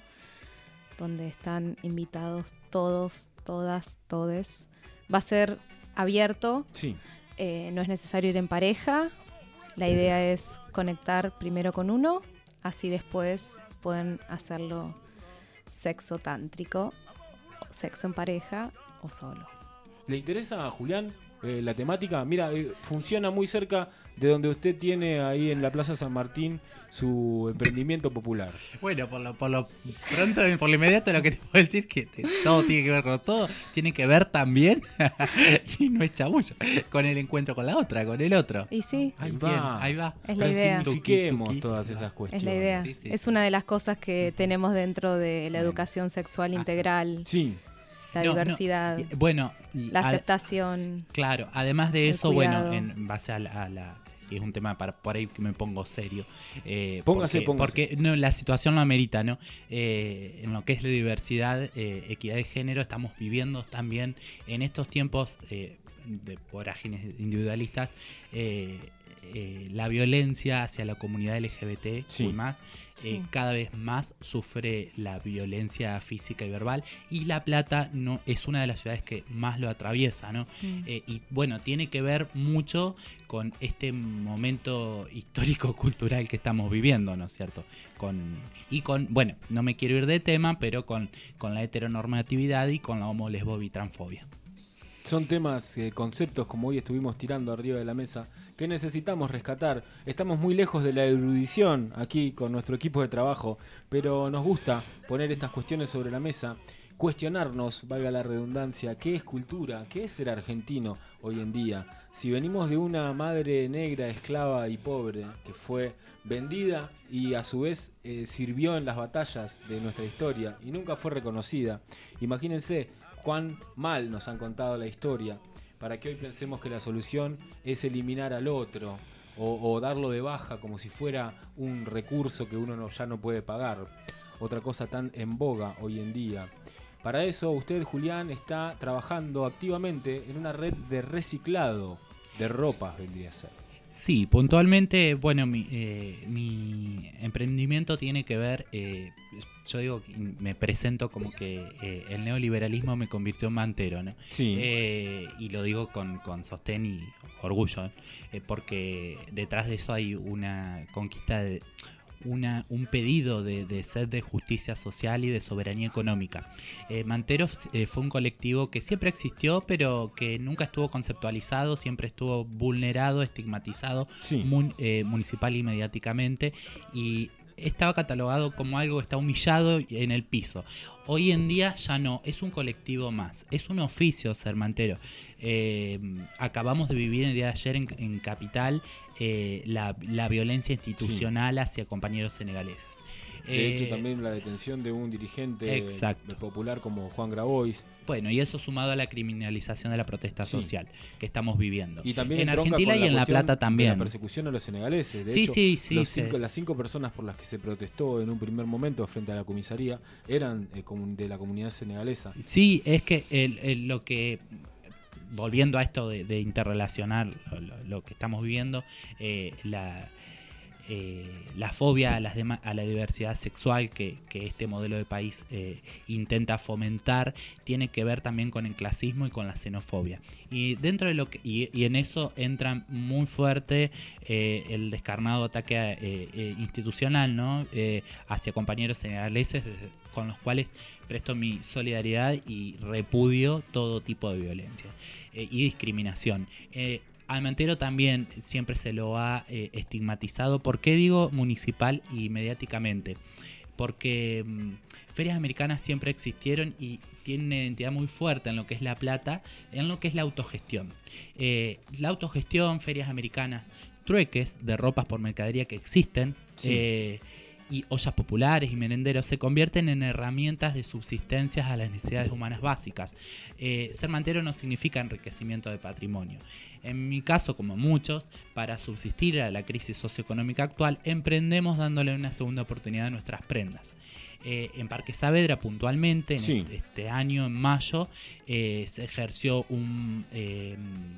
donde están invitados todos, todas, todes. Va a ser abierto, sí. eh, no es necesario ir en pareja, la idea es conectar primero con uno, así después pueden hacerlo sexo tántrico, sexo en pareja o solo. ¿Le interesa a Julián eh, la temática? Mira, eh, funciona muy cerca de donde usted tiene ahí en la Plaza San Martín su emprendimiento popular. Bueno, por lo, por lo pronto, por lo inmediato, lo que te puedo decir es que te, todo tiene que ver con todo, tiene que ver también, y no es chabullo, con el encuentro con la otra, con el otro. Y sí, Ahí Bien, va, ahí va. Es la idea. Resignifiquemos todas esas cuestiones. Es la idea. Sí, sí, es sí. una de las cosas que tenemos dentro de la educación sexual integral. Sí. La No, no, diversidad. y- bueno, y la ad- aceptación. Claro, además de el eso, cuidado. bueno, en base a la, a la- y es un tema para por ahí que me pongo serio. eh, Póngase, porque, póngase. Porque no, la situación lo amerita, ¿no? Eh, en lo que es la diversidad, eh, equidad de género, estamos viviendo también en estos tiempos eh, de vorágines individualistas. eh, eh, la violencia hacia la comunidad L G B T Sí. y más, eh, Sí. cada vez más sufre la violencia física y verbal, y La Plata no es una de las ciudades que más lo atraviesa, ¿no? Mm. Eh, y bueno, tiene que ver mucho con este momento histórico-cultural que estamos viviendo, ¿no es cierto? Con, y con, bueno, no me quiero ir de tema, pero con, con la heteronormatividad y con la homo, lesbo, bi, transfobia. Son temas, eh, conceptos como hoy estuvimos tirando arriba de la mesa que necesitamos rescatar. Estamos muy lejos de la erudición aquí con nuestro equipo de trabajo, pero nos gusta poner estas cuestiones sobre la mesa, cuestionarnos, valga la redundancia, qué es cultura, qué es ser argentino hoy en día. Si venimos de una madre negra, esclava y pobre que fue vendida y a su vez eh, sirvió en las batallas de nuestra historia y nunca fue reconocida, imagínense cuán mal nos han contado la historia para que hoy pensemos que la solución es eliminar al otro o, o darlo de baja como si fuera un recurso que uno no, ya no puede pagar. Otra cosa tan en boga hoy en día. Para eso usted, Julián, está trabajando activamente en una red de reciclado de ropas, vendría a ser. Sí, puntualmente, bueno, mi, eh, mi emprendimiento tiene que ver, eh, yo digo, me presento como que eh, el neoliberalismo me convirtió en mantero, ¿no? Sí. Eh, y lo digo con, con sostén y orgullo, eh, porque detrás de eso hay una conquista de... Una, un pedido de, de sed de justicia social y de soberanía económica. Eh, Manteros eh, fue un colectivo que siempre existió, pero que nunca estuvo conceptualizado, siempre estuvo vulnerado, estigmatizado Sí. mun- eh, municipal y mediáticamente, y estaba catalogado como algo que está humillado en el piso. Hoy en día ya no, es un colectivo más, es un oficio ser mantero. Eh, acabamos de vivir el día de ayer en, en Capital eh, la, la violencia institucional hacia compañeros senegaleses. De Eh, hecho, también la detención de un dirigente Exacto. popular como Juan Grabois. Bueno, y eso sumado a la criminalización de la protesta Sí. social que estamos viviendo. Y también en entronca Argentina con y en La cuestión Plata de también. la persecución a los senegaleses. De Sí, hecho, sí, sí, los sí. cinco- las cinco personas por las que se protestó en un primer momento frente a la comisaría eran eh, comun- de la comunidad senegalesa. Sí, es que el- el- lo que, volviendo a esto de, de interrelacionar lo, lo- lo que estamos viviendo, eh, la, eh, la fobia a, las dema- a la diversidad sexual que, que este modelo de país eh, intenta fomentar, tiene que ver también con el clasismo y con la xenofobia. Y dentro de lo que y, y en eso entra muy fuerte eh, el descarnado ataque eh, eh, institucional, ¿no? Eh, hacia compañeros senegaleses desde- con los cuales presto mi solidaridad y repudio todo tipo de violencia eh, y discriminación. Eh, Al Mantero también siempre se lo ha eh, estigmatizado. ¿Por qué digo municipal y mediáticamente? Porque mm, ferias americanas siempre existieron y tienen una identidad muy fuerte en lo que es La Plata, en lo que es la autogestión. Eh, la autogestión, ferias americanas, trueques de ropas por mercadería que existen, Sí. eh, y ollas populares y merenderos se convierten en herramientas de subsistencia a las necesidades humanas básicas. Eh, ser mantero no significa enriquecimiento de patrimonio. En mi caso, como muchos, para subsistir a la crisis socioeconómica actual, emprendemos dándole una segunda oportunidad a nuestras prendas. Eh, en Parque Saavedra, puntualmente, en Sí. este, este año, en mayo, eh, se ejerció un... Eh,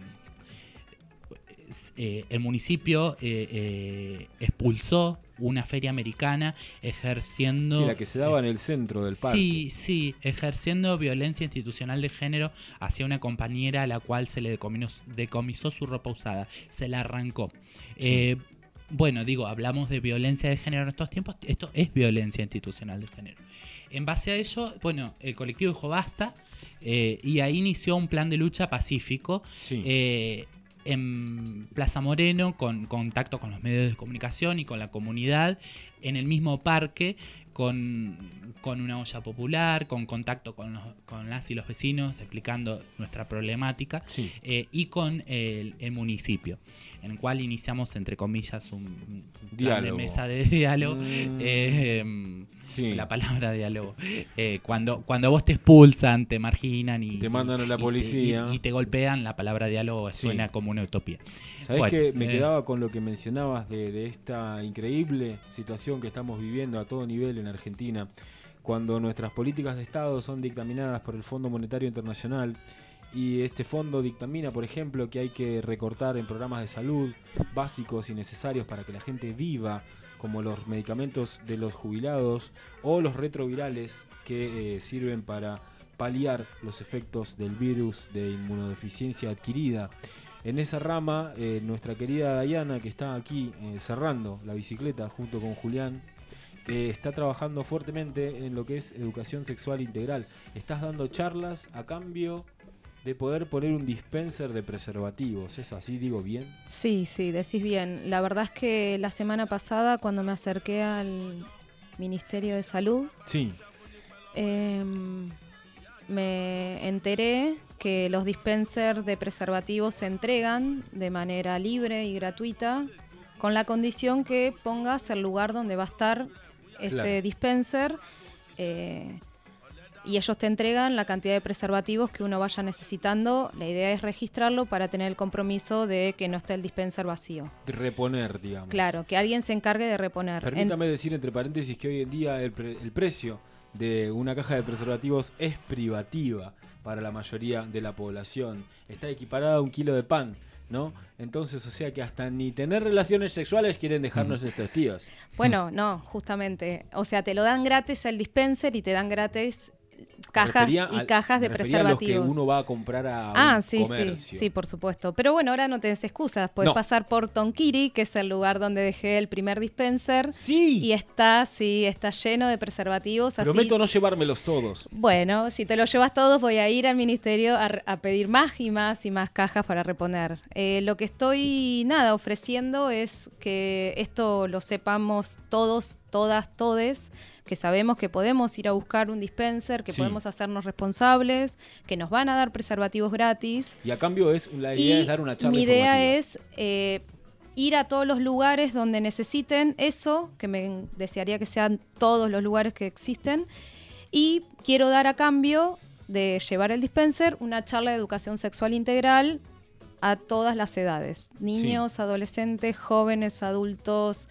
eh, el municipio eh, eh, expulsó una feria americana ejerciendo... Sí, la que se daba en el centro del parque. Sí, sí, ejerciendo violencia institucional de género hacia una compañera a la cual se le decomisó, decomisó su ropa usada, se la arrancó. Sí. Eh, bueno, digo, hablamos de violencia de género en estos tiempos, esto es violencia institucional de género. En base a ello, bueno, el colectivo dijo basta eh, y ahí inició un plan de lucha pacífico. Sí. Eh, en Plaza Moreno, con contacto con los medios de comunicación y con la comunidad, en el mismo parque, con, con una olla popular, con contacto con, los, con las y los vecinos, explicando nuestra problemática, Sí. eh, y con el, el municipio, en el cual iniciamos, entre comillas, un, un plan Diálogo. de mesa de diálogo. Mm. Eh, Sí. La palabra diálogo. Eh, cuando, cuando vos te expulsan, te marginan y Te mandan a la y te- policía. y, y te golpean, la palabra diálogo Sí. suena como una utopía. ¿Sabés Bueno, que me eh, quedaba con lo que mencionabas de, de esta increíble situación que estamos viviendo a todo nivel en Argentina, cuando nuestras políticas de Estado son dictaminadas por el Fondo Monetario Internacional y este fondo dictamina, por ejemplo, que hay que recortar en programas de salud básicos y necesarios para que la gente viva, como los medicamentos de los jubilados o los retrovirales que eh, sirven para paliar los efectos del virus de inmunodeficiencia adquirida. En esa rama, eh, nuestra querida Diana, que está aquí eh, cerrando la bicicleta junto con Julián, eh, está trabajando fuertemente en lo que es educación sexual integral. Estás dando charlas a cambio de poder poner un dispenser de preservativos. ¿Es así? ¿Digo bien? Sí, sí, decís bien. La verdad es que la semana pasada, cuando me acerqué al Ministerio de Salud, sí. eh, me enteré que los dispensers de preservativos se entregan de manera libre y gratuita, con la condición que pongas el lugar donde va a estar ese Claro. dispenser, eh, y ellos te entregan la cantidad de preservativos que uno vaya necesitando. La idea es registrarlo para tener el compromiso de que no esté el dispenser vacío. De reponer, digamos. Claro, que alguien se encargue de reponer. Permítame en... decir entre paréntesis que hoy en día el, pre el precio de una caja de preservativos es privativa para la mayoría de la población. Está equiparada a un kilo de pan, ¿no? Entonces, o sea que hasta ni tener relaciones sexuales quieren dejarnos mm. estos tíos. Bueno, no, justamente. O sea, te lo dan gratis el dispenser y te dan gratis cajas y al, cajas de preservativos. A los que uno va a comprar a ah, un sí, comercio. sí, sí, por supuesto. Pero bueno, ahora no tenés excusas. Puedes no. pasar por Tonquiri, que es el lugar donde dejé el primer dispenser. Sí. Y está, sí, está lleno de preservativos. Prometo así. no llevármelos todos. Bueno, si te los llevas todos, voy a ir al ministerio a, a pedir más y más y más cajas para reponer. Eh, lo que estoy, nada, ofreciendo es que esto lo sepamos todos, todas, todes, que sabemos que podemos ir a buscar un dispenser, que sí. podemos hacernos responsables, que nos van a dar preservativos gratis. Y a cambio es la idea y es dar una charla mi idea informativa. es eh, ir a todos los lugares donde necesiten eso, que me desearía que sean todos los lugares que existen, y quiero dar a cambio de llevar el dispenser una charla de educación sexual integral a todas las edades, niños, sí. adolescentes, jóvenes, adultos,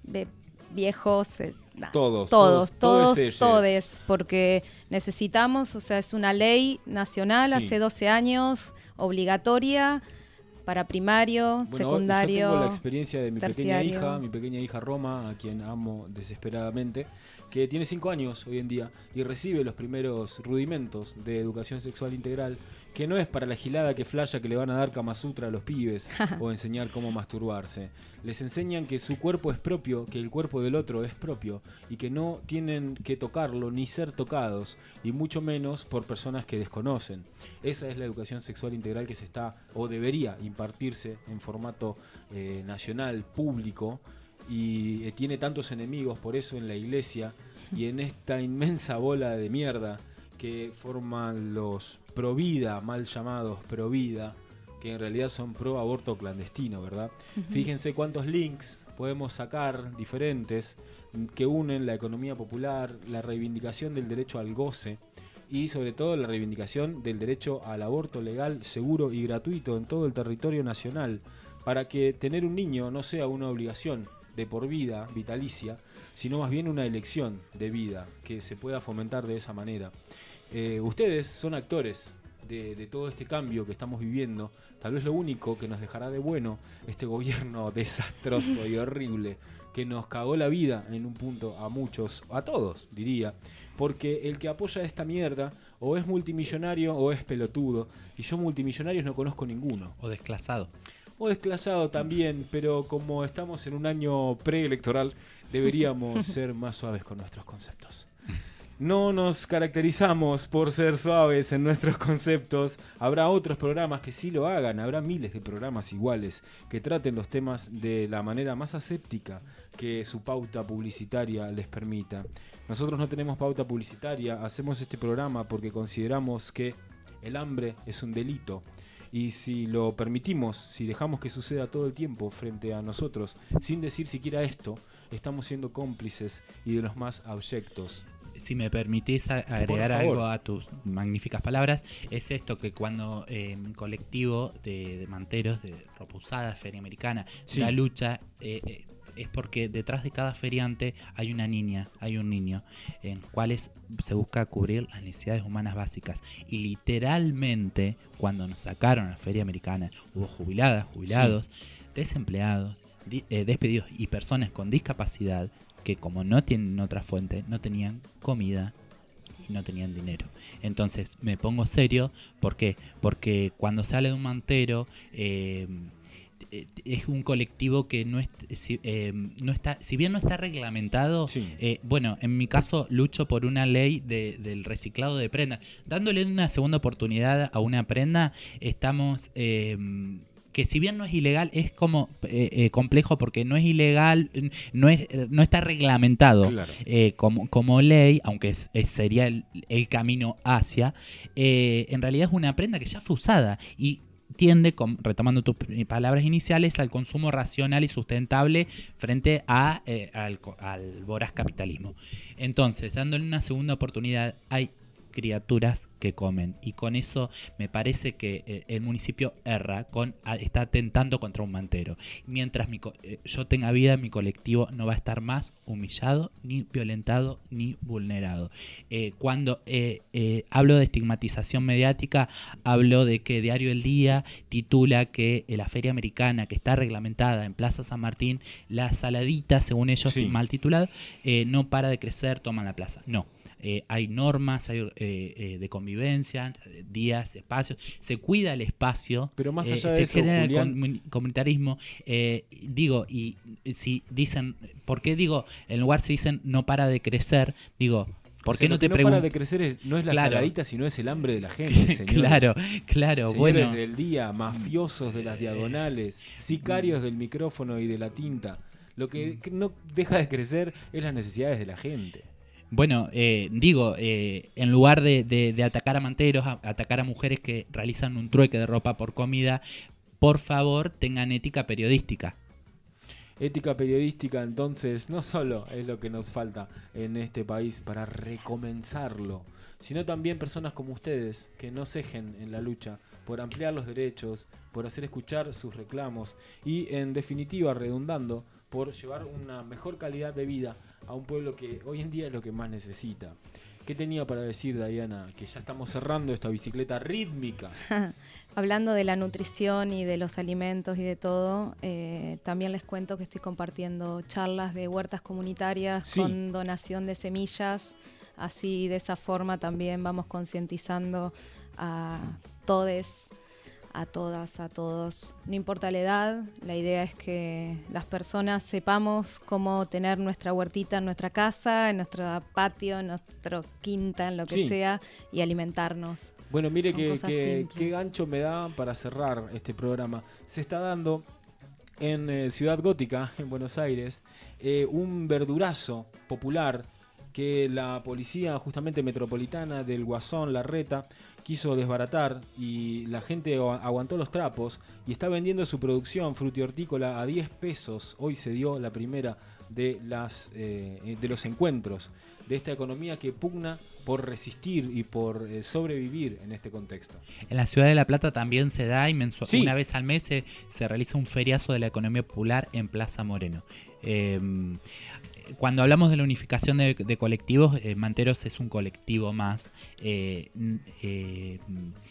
viejos, eh, Nah, todos, todos, todos, todos, todes, porque necesitamos, o sea, es una ley nacional, sí. hace doce años, obligatoria para primario, bueno, secundario, yo tengo la experiencia de mi terciario. pequeña hija, mi pequeña hija Roma, a quien amo desesperadamente, que tiene cinco años hoy en día y recibe los primeros rudimentos de educación sexual integral, que no es para la gilada que flasha que le van a dar Kama Sutra a los pibes o enseñar cómo masturbarse. Les enseñan que su cuerpo es propio, que el cuerpo del otro es propio y que no tienen que tocarlo ni ser tocados, y mucho menos por personas que desconocen. Esa es la educación sexual integral que se está o debería impartirse en formato eh, nacional, público, y eh, tiene tantos enemigos por eso en la iglesia y en esta inmensa bola de mierda que forman los pro vida, mal llamados pro vida, que en realidad son pro aborto clandestino, ¿verdad? Uh-huh. Fíjense cuántos links podemos sacar diferentes que unen la economía popular, la reivindicación del derecho al goce y sobre todo la reivindicación del derecho al aborto legal, seguro y gratuito en todo el territorio nacional, para que tener un niño no sea una obligación de por vida, vitalicia, sino más bien una elección de vida que se pueda fomentar de esa manera. Eh, ustedes son actores de, de todo este cambio que estamos viviendo. Tal vez lo único que nos dejará de bueno este gobierno desastroso y horrible que nos cagó la vida en un punto a muchos, a todos diría, porque el que apoya esta mierda o es multimillonario o es pelotudo, y yo multimillonarios no conozco ninguno. O desclasado. O desclasado también, pero como estamos en un año preelectoral, deberíamos ser más suaves con nuestros conceptos. No nos caracterizamos por ser suaves en nuestros conceptos. Habrá otros programas que sí lo hagan. Habrá miles de programas iguales que traten los temas de la manera más aséptica que su pauta publicitaria les permita. Nosotros no tenemos pauta publicitaria. Hacemos este programa porque consideramos que el hambre es un delito. Y si lo permitimos, si dejamos que suceda todo el tiempo frente a nosotros, sin decir siquiera esto, estamos siendo cómplices y de los más abyectos. si me permitís a- agregar algo a tus magníficas palabras, es esto que cuando eh, en colectivo de, de manteros, de ropa usada, feria americana, Sí. la lucha eh, eh, es porque detrás de cada feriante hay una niña, hay un niño, en cuales se busca cubrir las necesidades humanas básicas. Y literalmente, cuando nos sacaron a la feria americana, hubo jubiladas, jubilados, desempleados, di- eh, despedidos y personas con discapacidad que, como no tienen otra fuente, no tenían comida y no tenían dinero. Entonces me pongo serio, ¿por qué? Porque cuando se habla de un mantero, eh, eh, es un colectivo que no, es, si, eh, no está, si bien no está reglamentado, eh, bueno, en mi caso lucho por una ley de, del reciclado de prendas. Dándole una segunda oportunidad a una prenda, estamos... Eh, que si bien no es ilegal, es como eh, eh, complejo porque no es ilegal, no es no está reglamentado Claro. eh, como, como ley, aunque es, es- sería el, el camino hacia, eh, en realidad es una prenda que ya fue usada y tiende, com- retomando tus p- palabras iniciales, al consumo racional y sustentable frente a, eh, al, co- al voraz capitalismo. Entonces, dándole una segunda oportunidad, hay criaturas que comen y con eso me parece que eh, el municipio erra, con, a- está atentando contra un mantero. Mientras mi co- eh, yo tenga vida, mi colectivo no va a estar más humillado, ni violentado, ni vulnerado. Eh, cuando eh, eh, hablo de estigmatización mediática, hablo de que Diario El Día titula que eh, la feria americana, que está reglamentada en Plaza San Martín, la saladita, según ellos, Sí. mal titulado, eh, no para de crecer, toman la plaza. No. Eh, hay normas hay, eh, eh, de convivencia, eh, días, espacios, se cuida el espacio, Pero más eh, allá de se eso, genera el Julián- comun- comunitarismo. Eh, digo, y eh, si dicen, ¿por qué digo, en lugar si dicen no para de crecer, digo, ¿por O sea, qué lo no que te no pregunto? para de crecer es- no es la Claro. saladita, sino es el hambre de la gente, señores. Claro, claro, Señores bueno. del día, mafiosos de las diagonales, sicarios del micrófono y de la tinta. Lo que que no deja de crecer es las necesidades de la gente. Bueno, eh, digo, eh, en lugar de, de- de atacar a manteros, a- atacar a mujeres que realizan un trueque de ropa por comida, por favor tengan ética periodística. Ética periodística, entonces, no solo es lo que nos falta en este país para recomenzarlo, sino también personas como ustedes que no cejen en la lucha por ampliar los derechos, por hacer escuchar sus reclamos y, en definitiva, redundando, por llevar una mejor calidad de vida a un pueblo que hoy en día es lo que más necesita. ¿Qué tenía para decir, Diana? Que ya estamos cerrando esta bicicleta rítmica. Hablando de la nutrición y de los alimentos y de todo, eh, también les cuento que estoy compartiendo charlas de huertas comunitarias Sí. con donación de semillas. Así, de esa forma, también vamos concientizando a todes, a todas, a todos. No importa la edad, la idea es que las personas sepamos cómo tener nuestra huertita en nuestra casa, en nuestro patio, en nuestro quinta, en lo que Sí. sea, y alimentarnos. Bueno, mire con que, cosas que- simples. qué gancho me da para cerrar este programa. Se está dando en eh, Ciudad Gótica, en Buenos Aires, eh, un verdurazo popular que la policía justamente metropolitana del Guasón, Larreta, quiso desbaratar y la gente agu- aguantó los trapos y está vendiendo su producción frutihortícola a diez pesos. Hoy se dio la primera de, las, eh, de los encuentros de esta economía que pugna por resistir y por eh, sobrevivir en este contexto. En la ciudad de La Plata también se da y mensu- Sí. una vez al mes se, se realiza un feriazo de la economía popular en Plaza Moreno. Eh, cuando hablamos de la unificación de, de colectivos, eh, Manteros es un colectivo más. Eh, n- eh,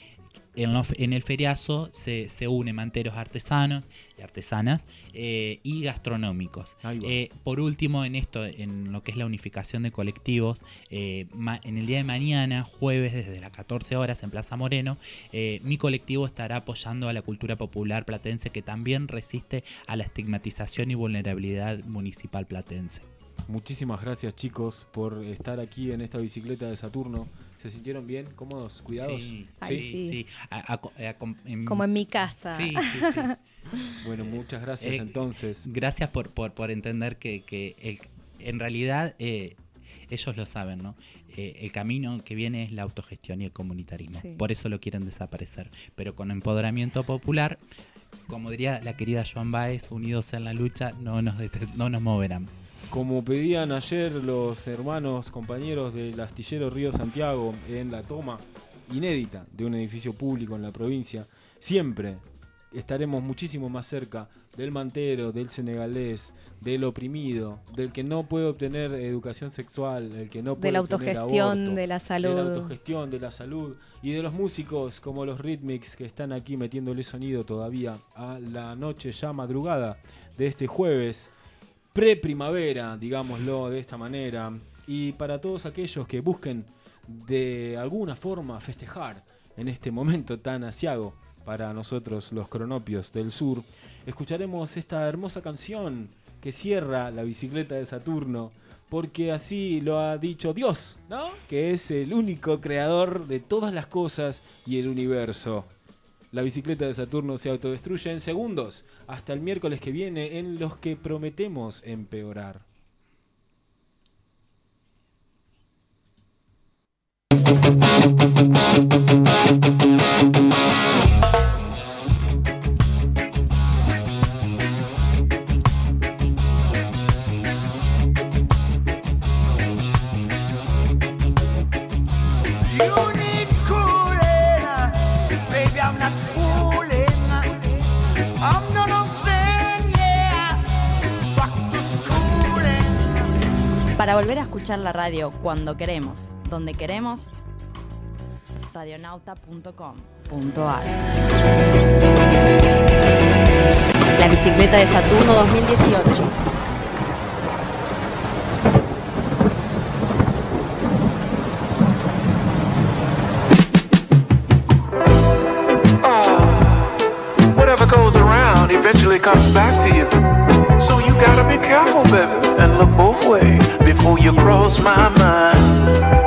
en, lo- en el feriazo se, se une manteros artesanos y artesanas eh, y gastronómicos. Ahí va. Eh, por último, en esto, en lo que es la unificación de colectivos, eh, ma- en el día de mañana, jueves, desde las catorce horas en Plaza Moreno, eh, mi colectivo estará apoyando a la cultura popular platense, que también resiste a la estigmatización y vulnerabilidad municipal platense. Muchísimas gracias, chicos, por estar aquí en esta bicicleta de Saturno. ¿Se sintieron bien? ¿Cómodos? ¿Cuidados? Sí, Ay, sí, sí. sí. A- a- a- com- en- Como en mi casa. Sí, sí, sí. Bueno, muchas gracias Eh, entonces. Gracias por, por, por entender que, que el- en realidad eh, ellos lo saben, ¿no? Eh, el camino que viene es la autogestión y el comunitarismo. Sí. Por eso lo quieren desaparecer. Pero con empoderamiento popular, como diría la querida Joan Baez, unidos en la lucha, no nos, det- no nos moverán. como pedían ayer los hermanos compañeros del astillero Río Santiago en la toma inédita de un edificio público en la provincia, siempre estaremos muchísimo más cerca del mantero, del senegalés, del oprimido, del que no puede obtener educación sexual, del que no puede de la obtener autogestión aborto, de la salud, de la autogestión de la salud y de los músicos como los Rhythmics que están aquí metiéndole sonido todavía a la noche ya madrugada de este jueves pre-primavera, digámoslo de esta manera, y para todos aquellos que busquen de alguna forma festejar en este momento tan aciago para nosotros los cronopios del sur, escucharemos esta hermosa canción que cierra La Bicicleta de Saturno, porque así lo ha dicho Dios, ¿no? Que es el único creador de todas las cosas y el universo. La Bicicleta de Saturno se autodestruye en segundos, hasta el miércoles que viene, en los que prometemos empeorar. Para volver a escuchar la radio cuando queremos, donde queremos, radionauta punto com punto a r. La Bicicleta de Saturno dos mil dieciocho. Whatever goes around eventually comes back to you. So you gotta be careful, baby, and look both ways before you cross my mind.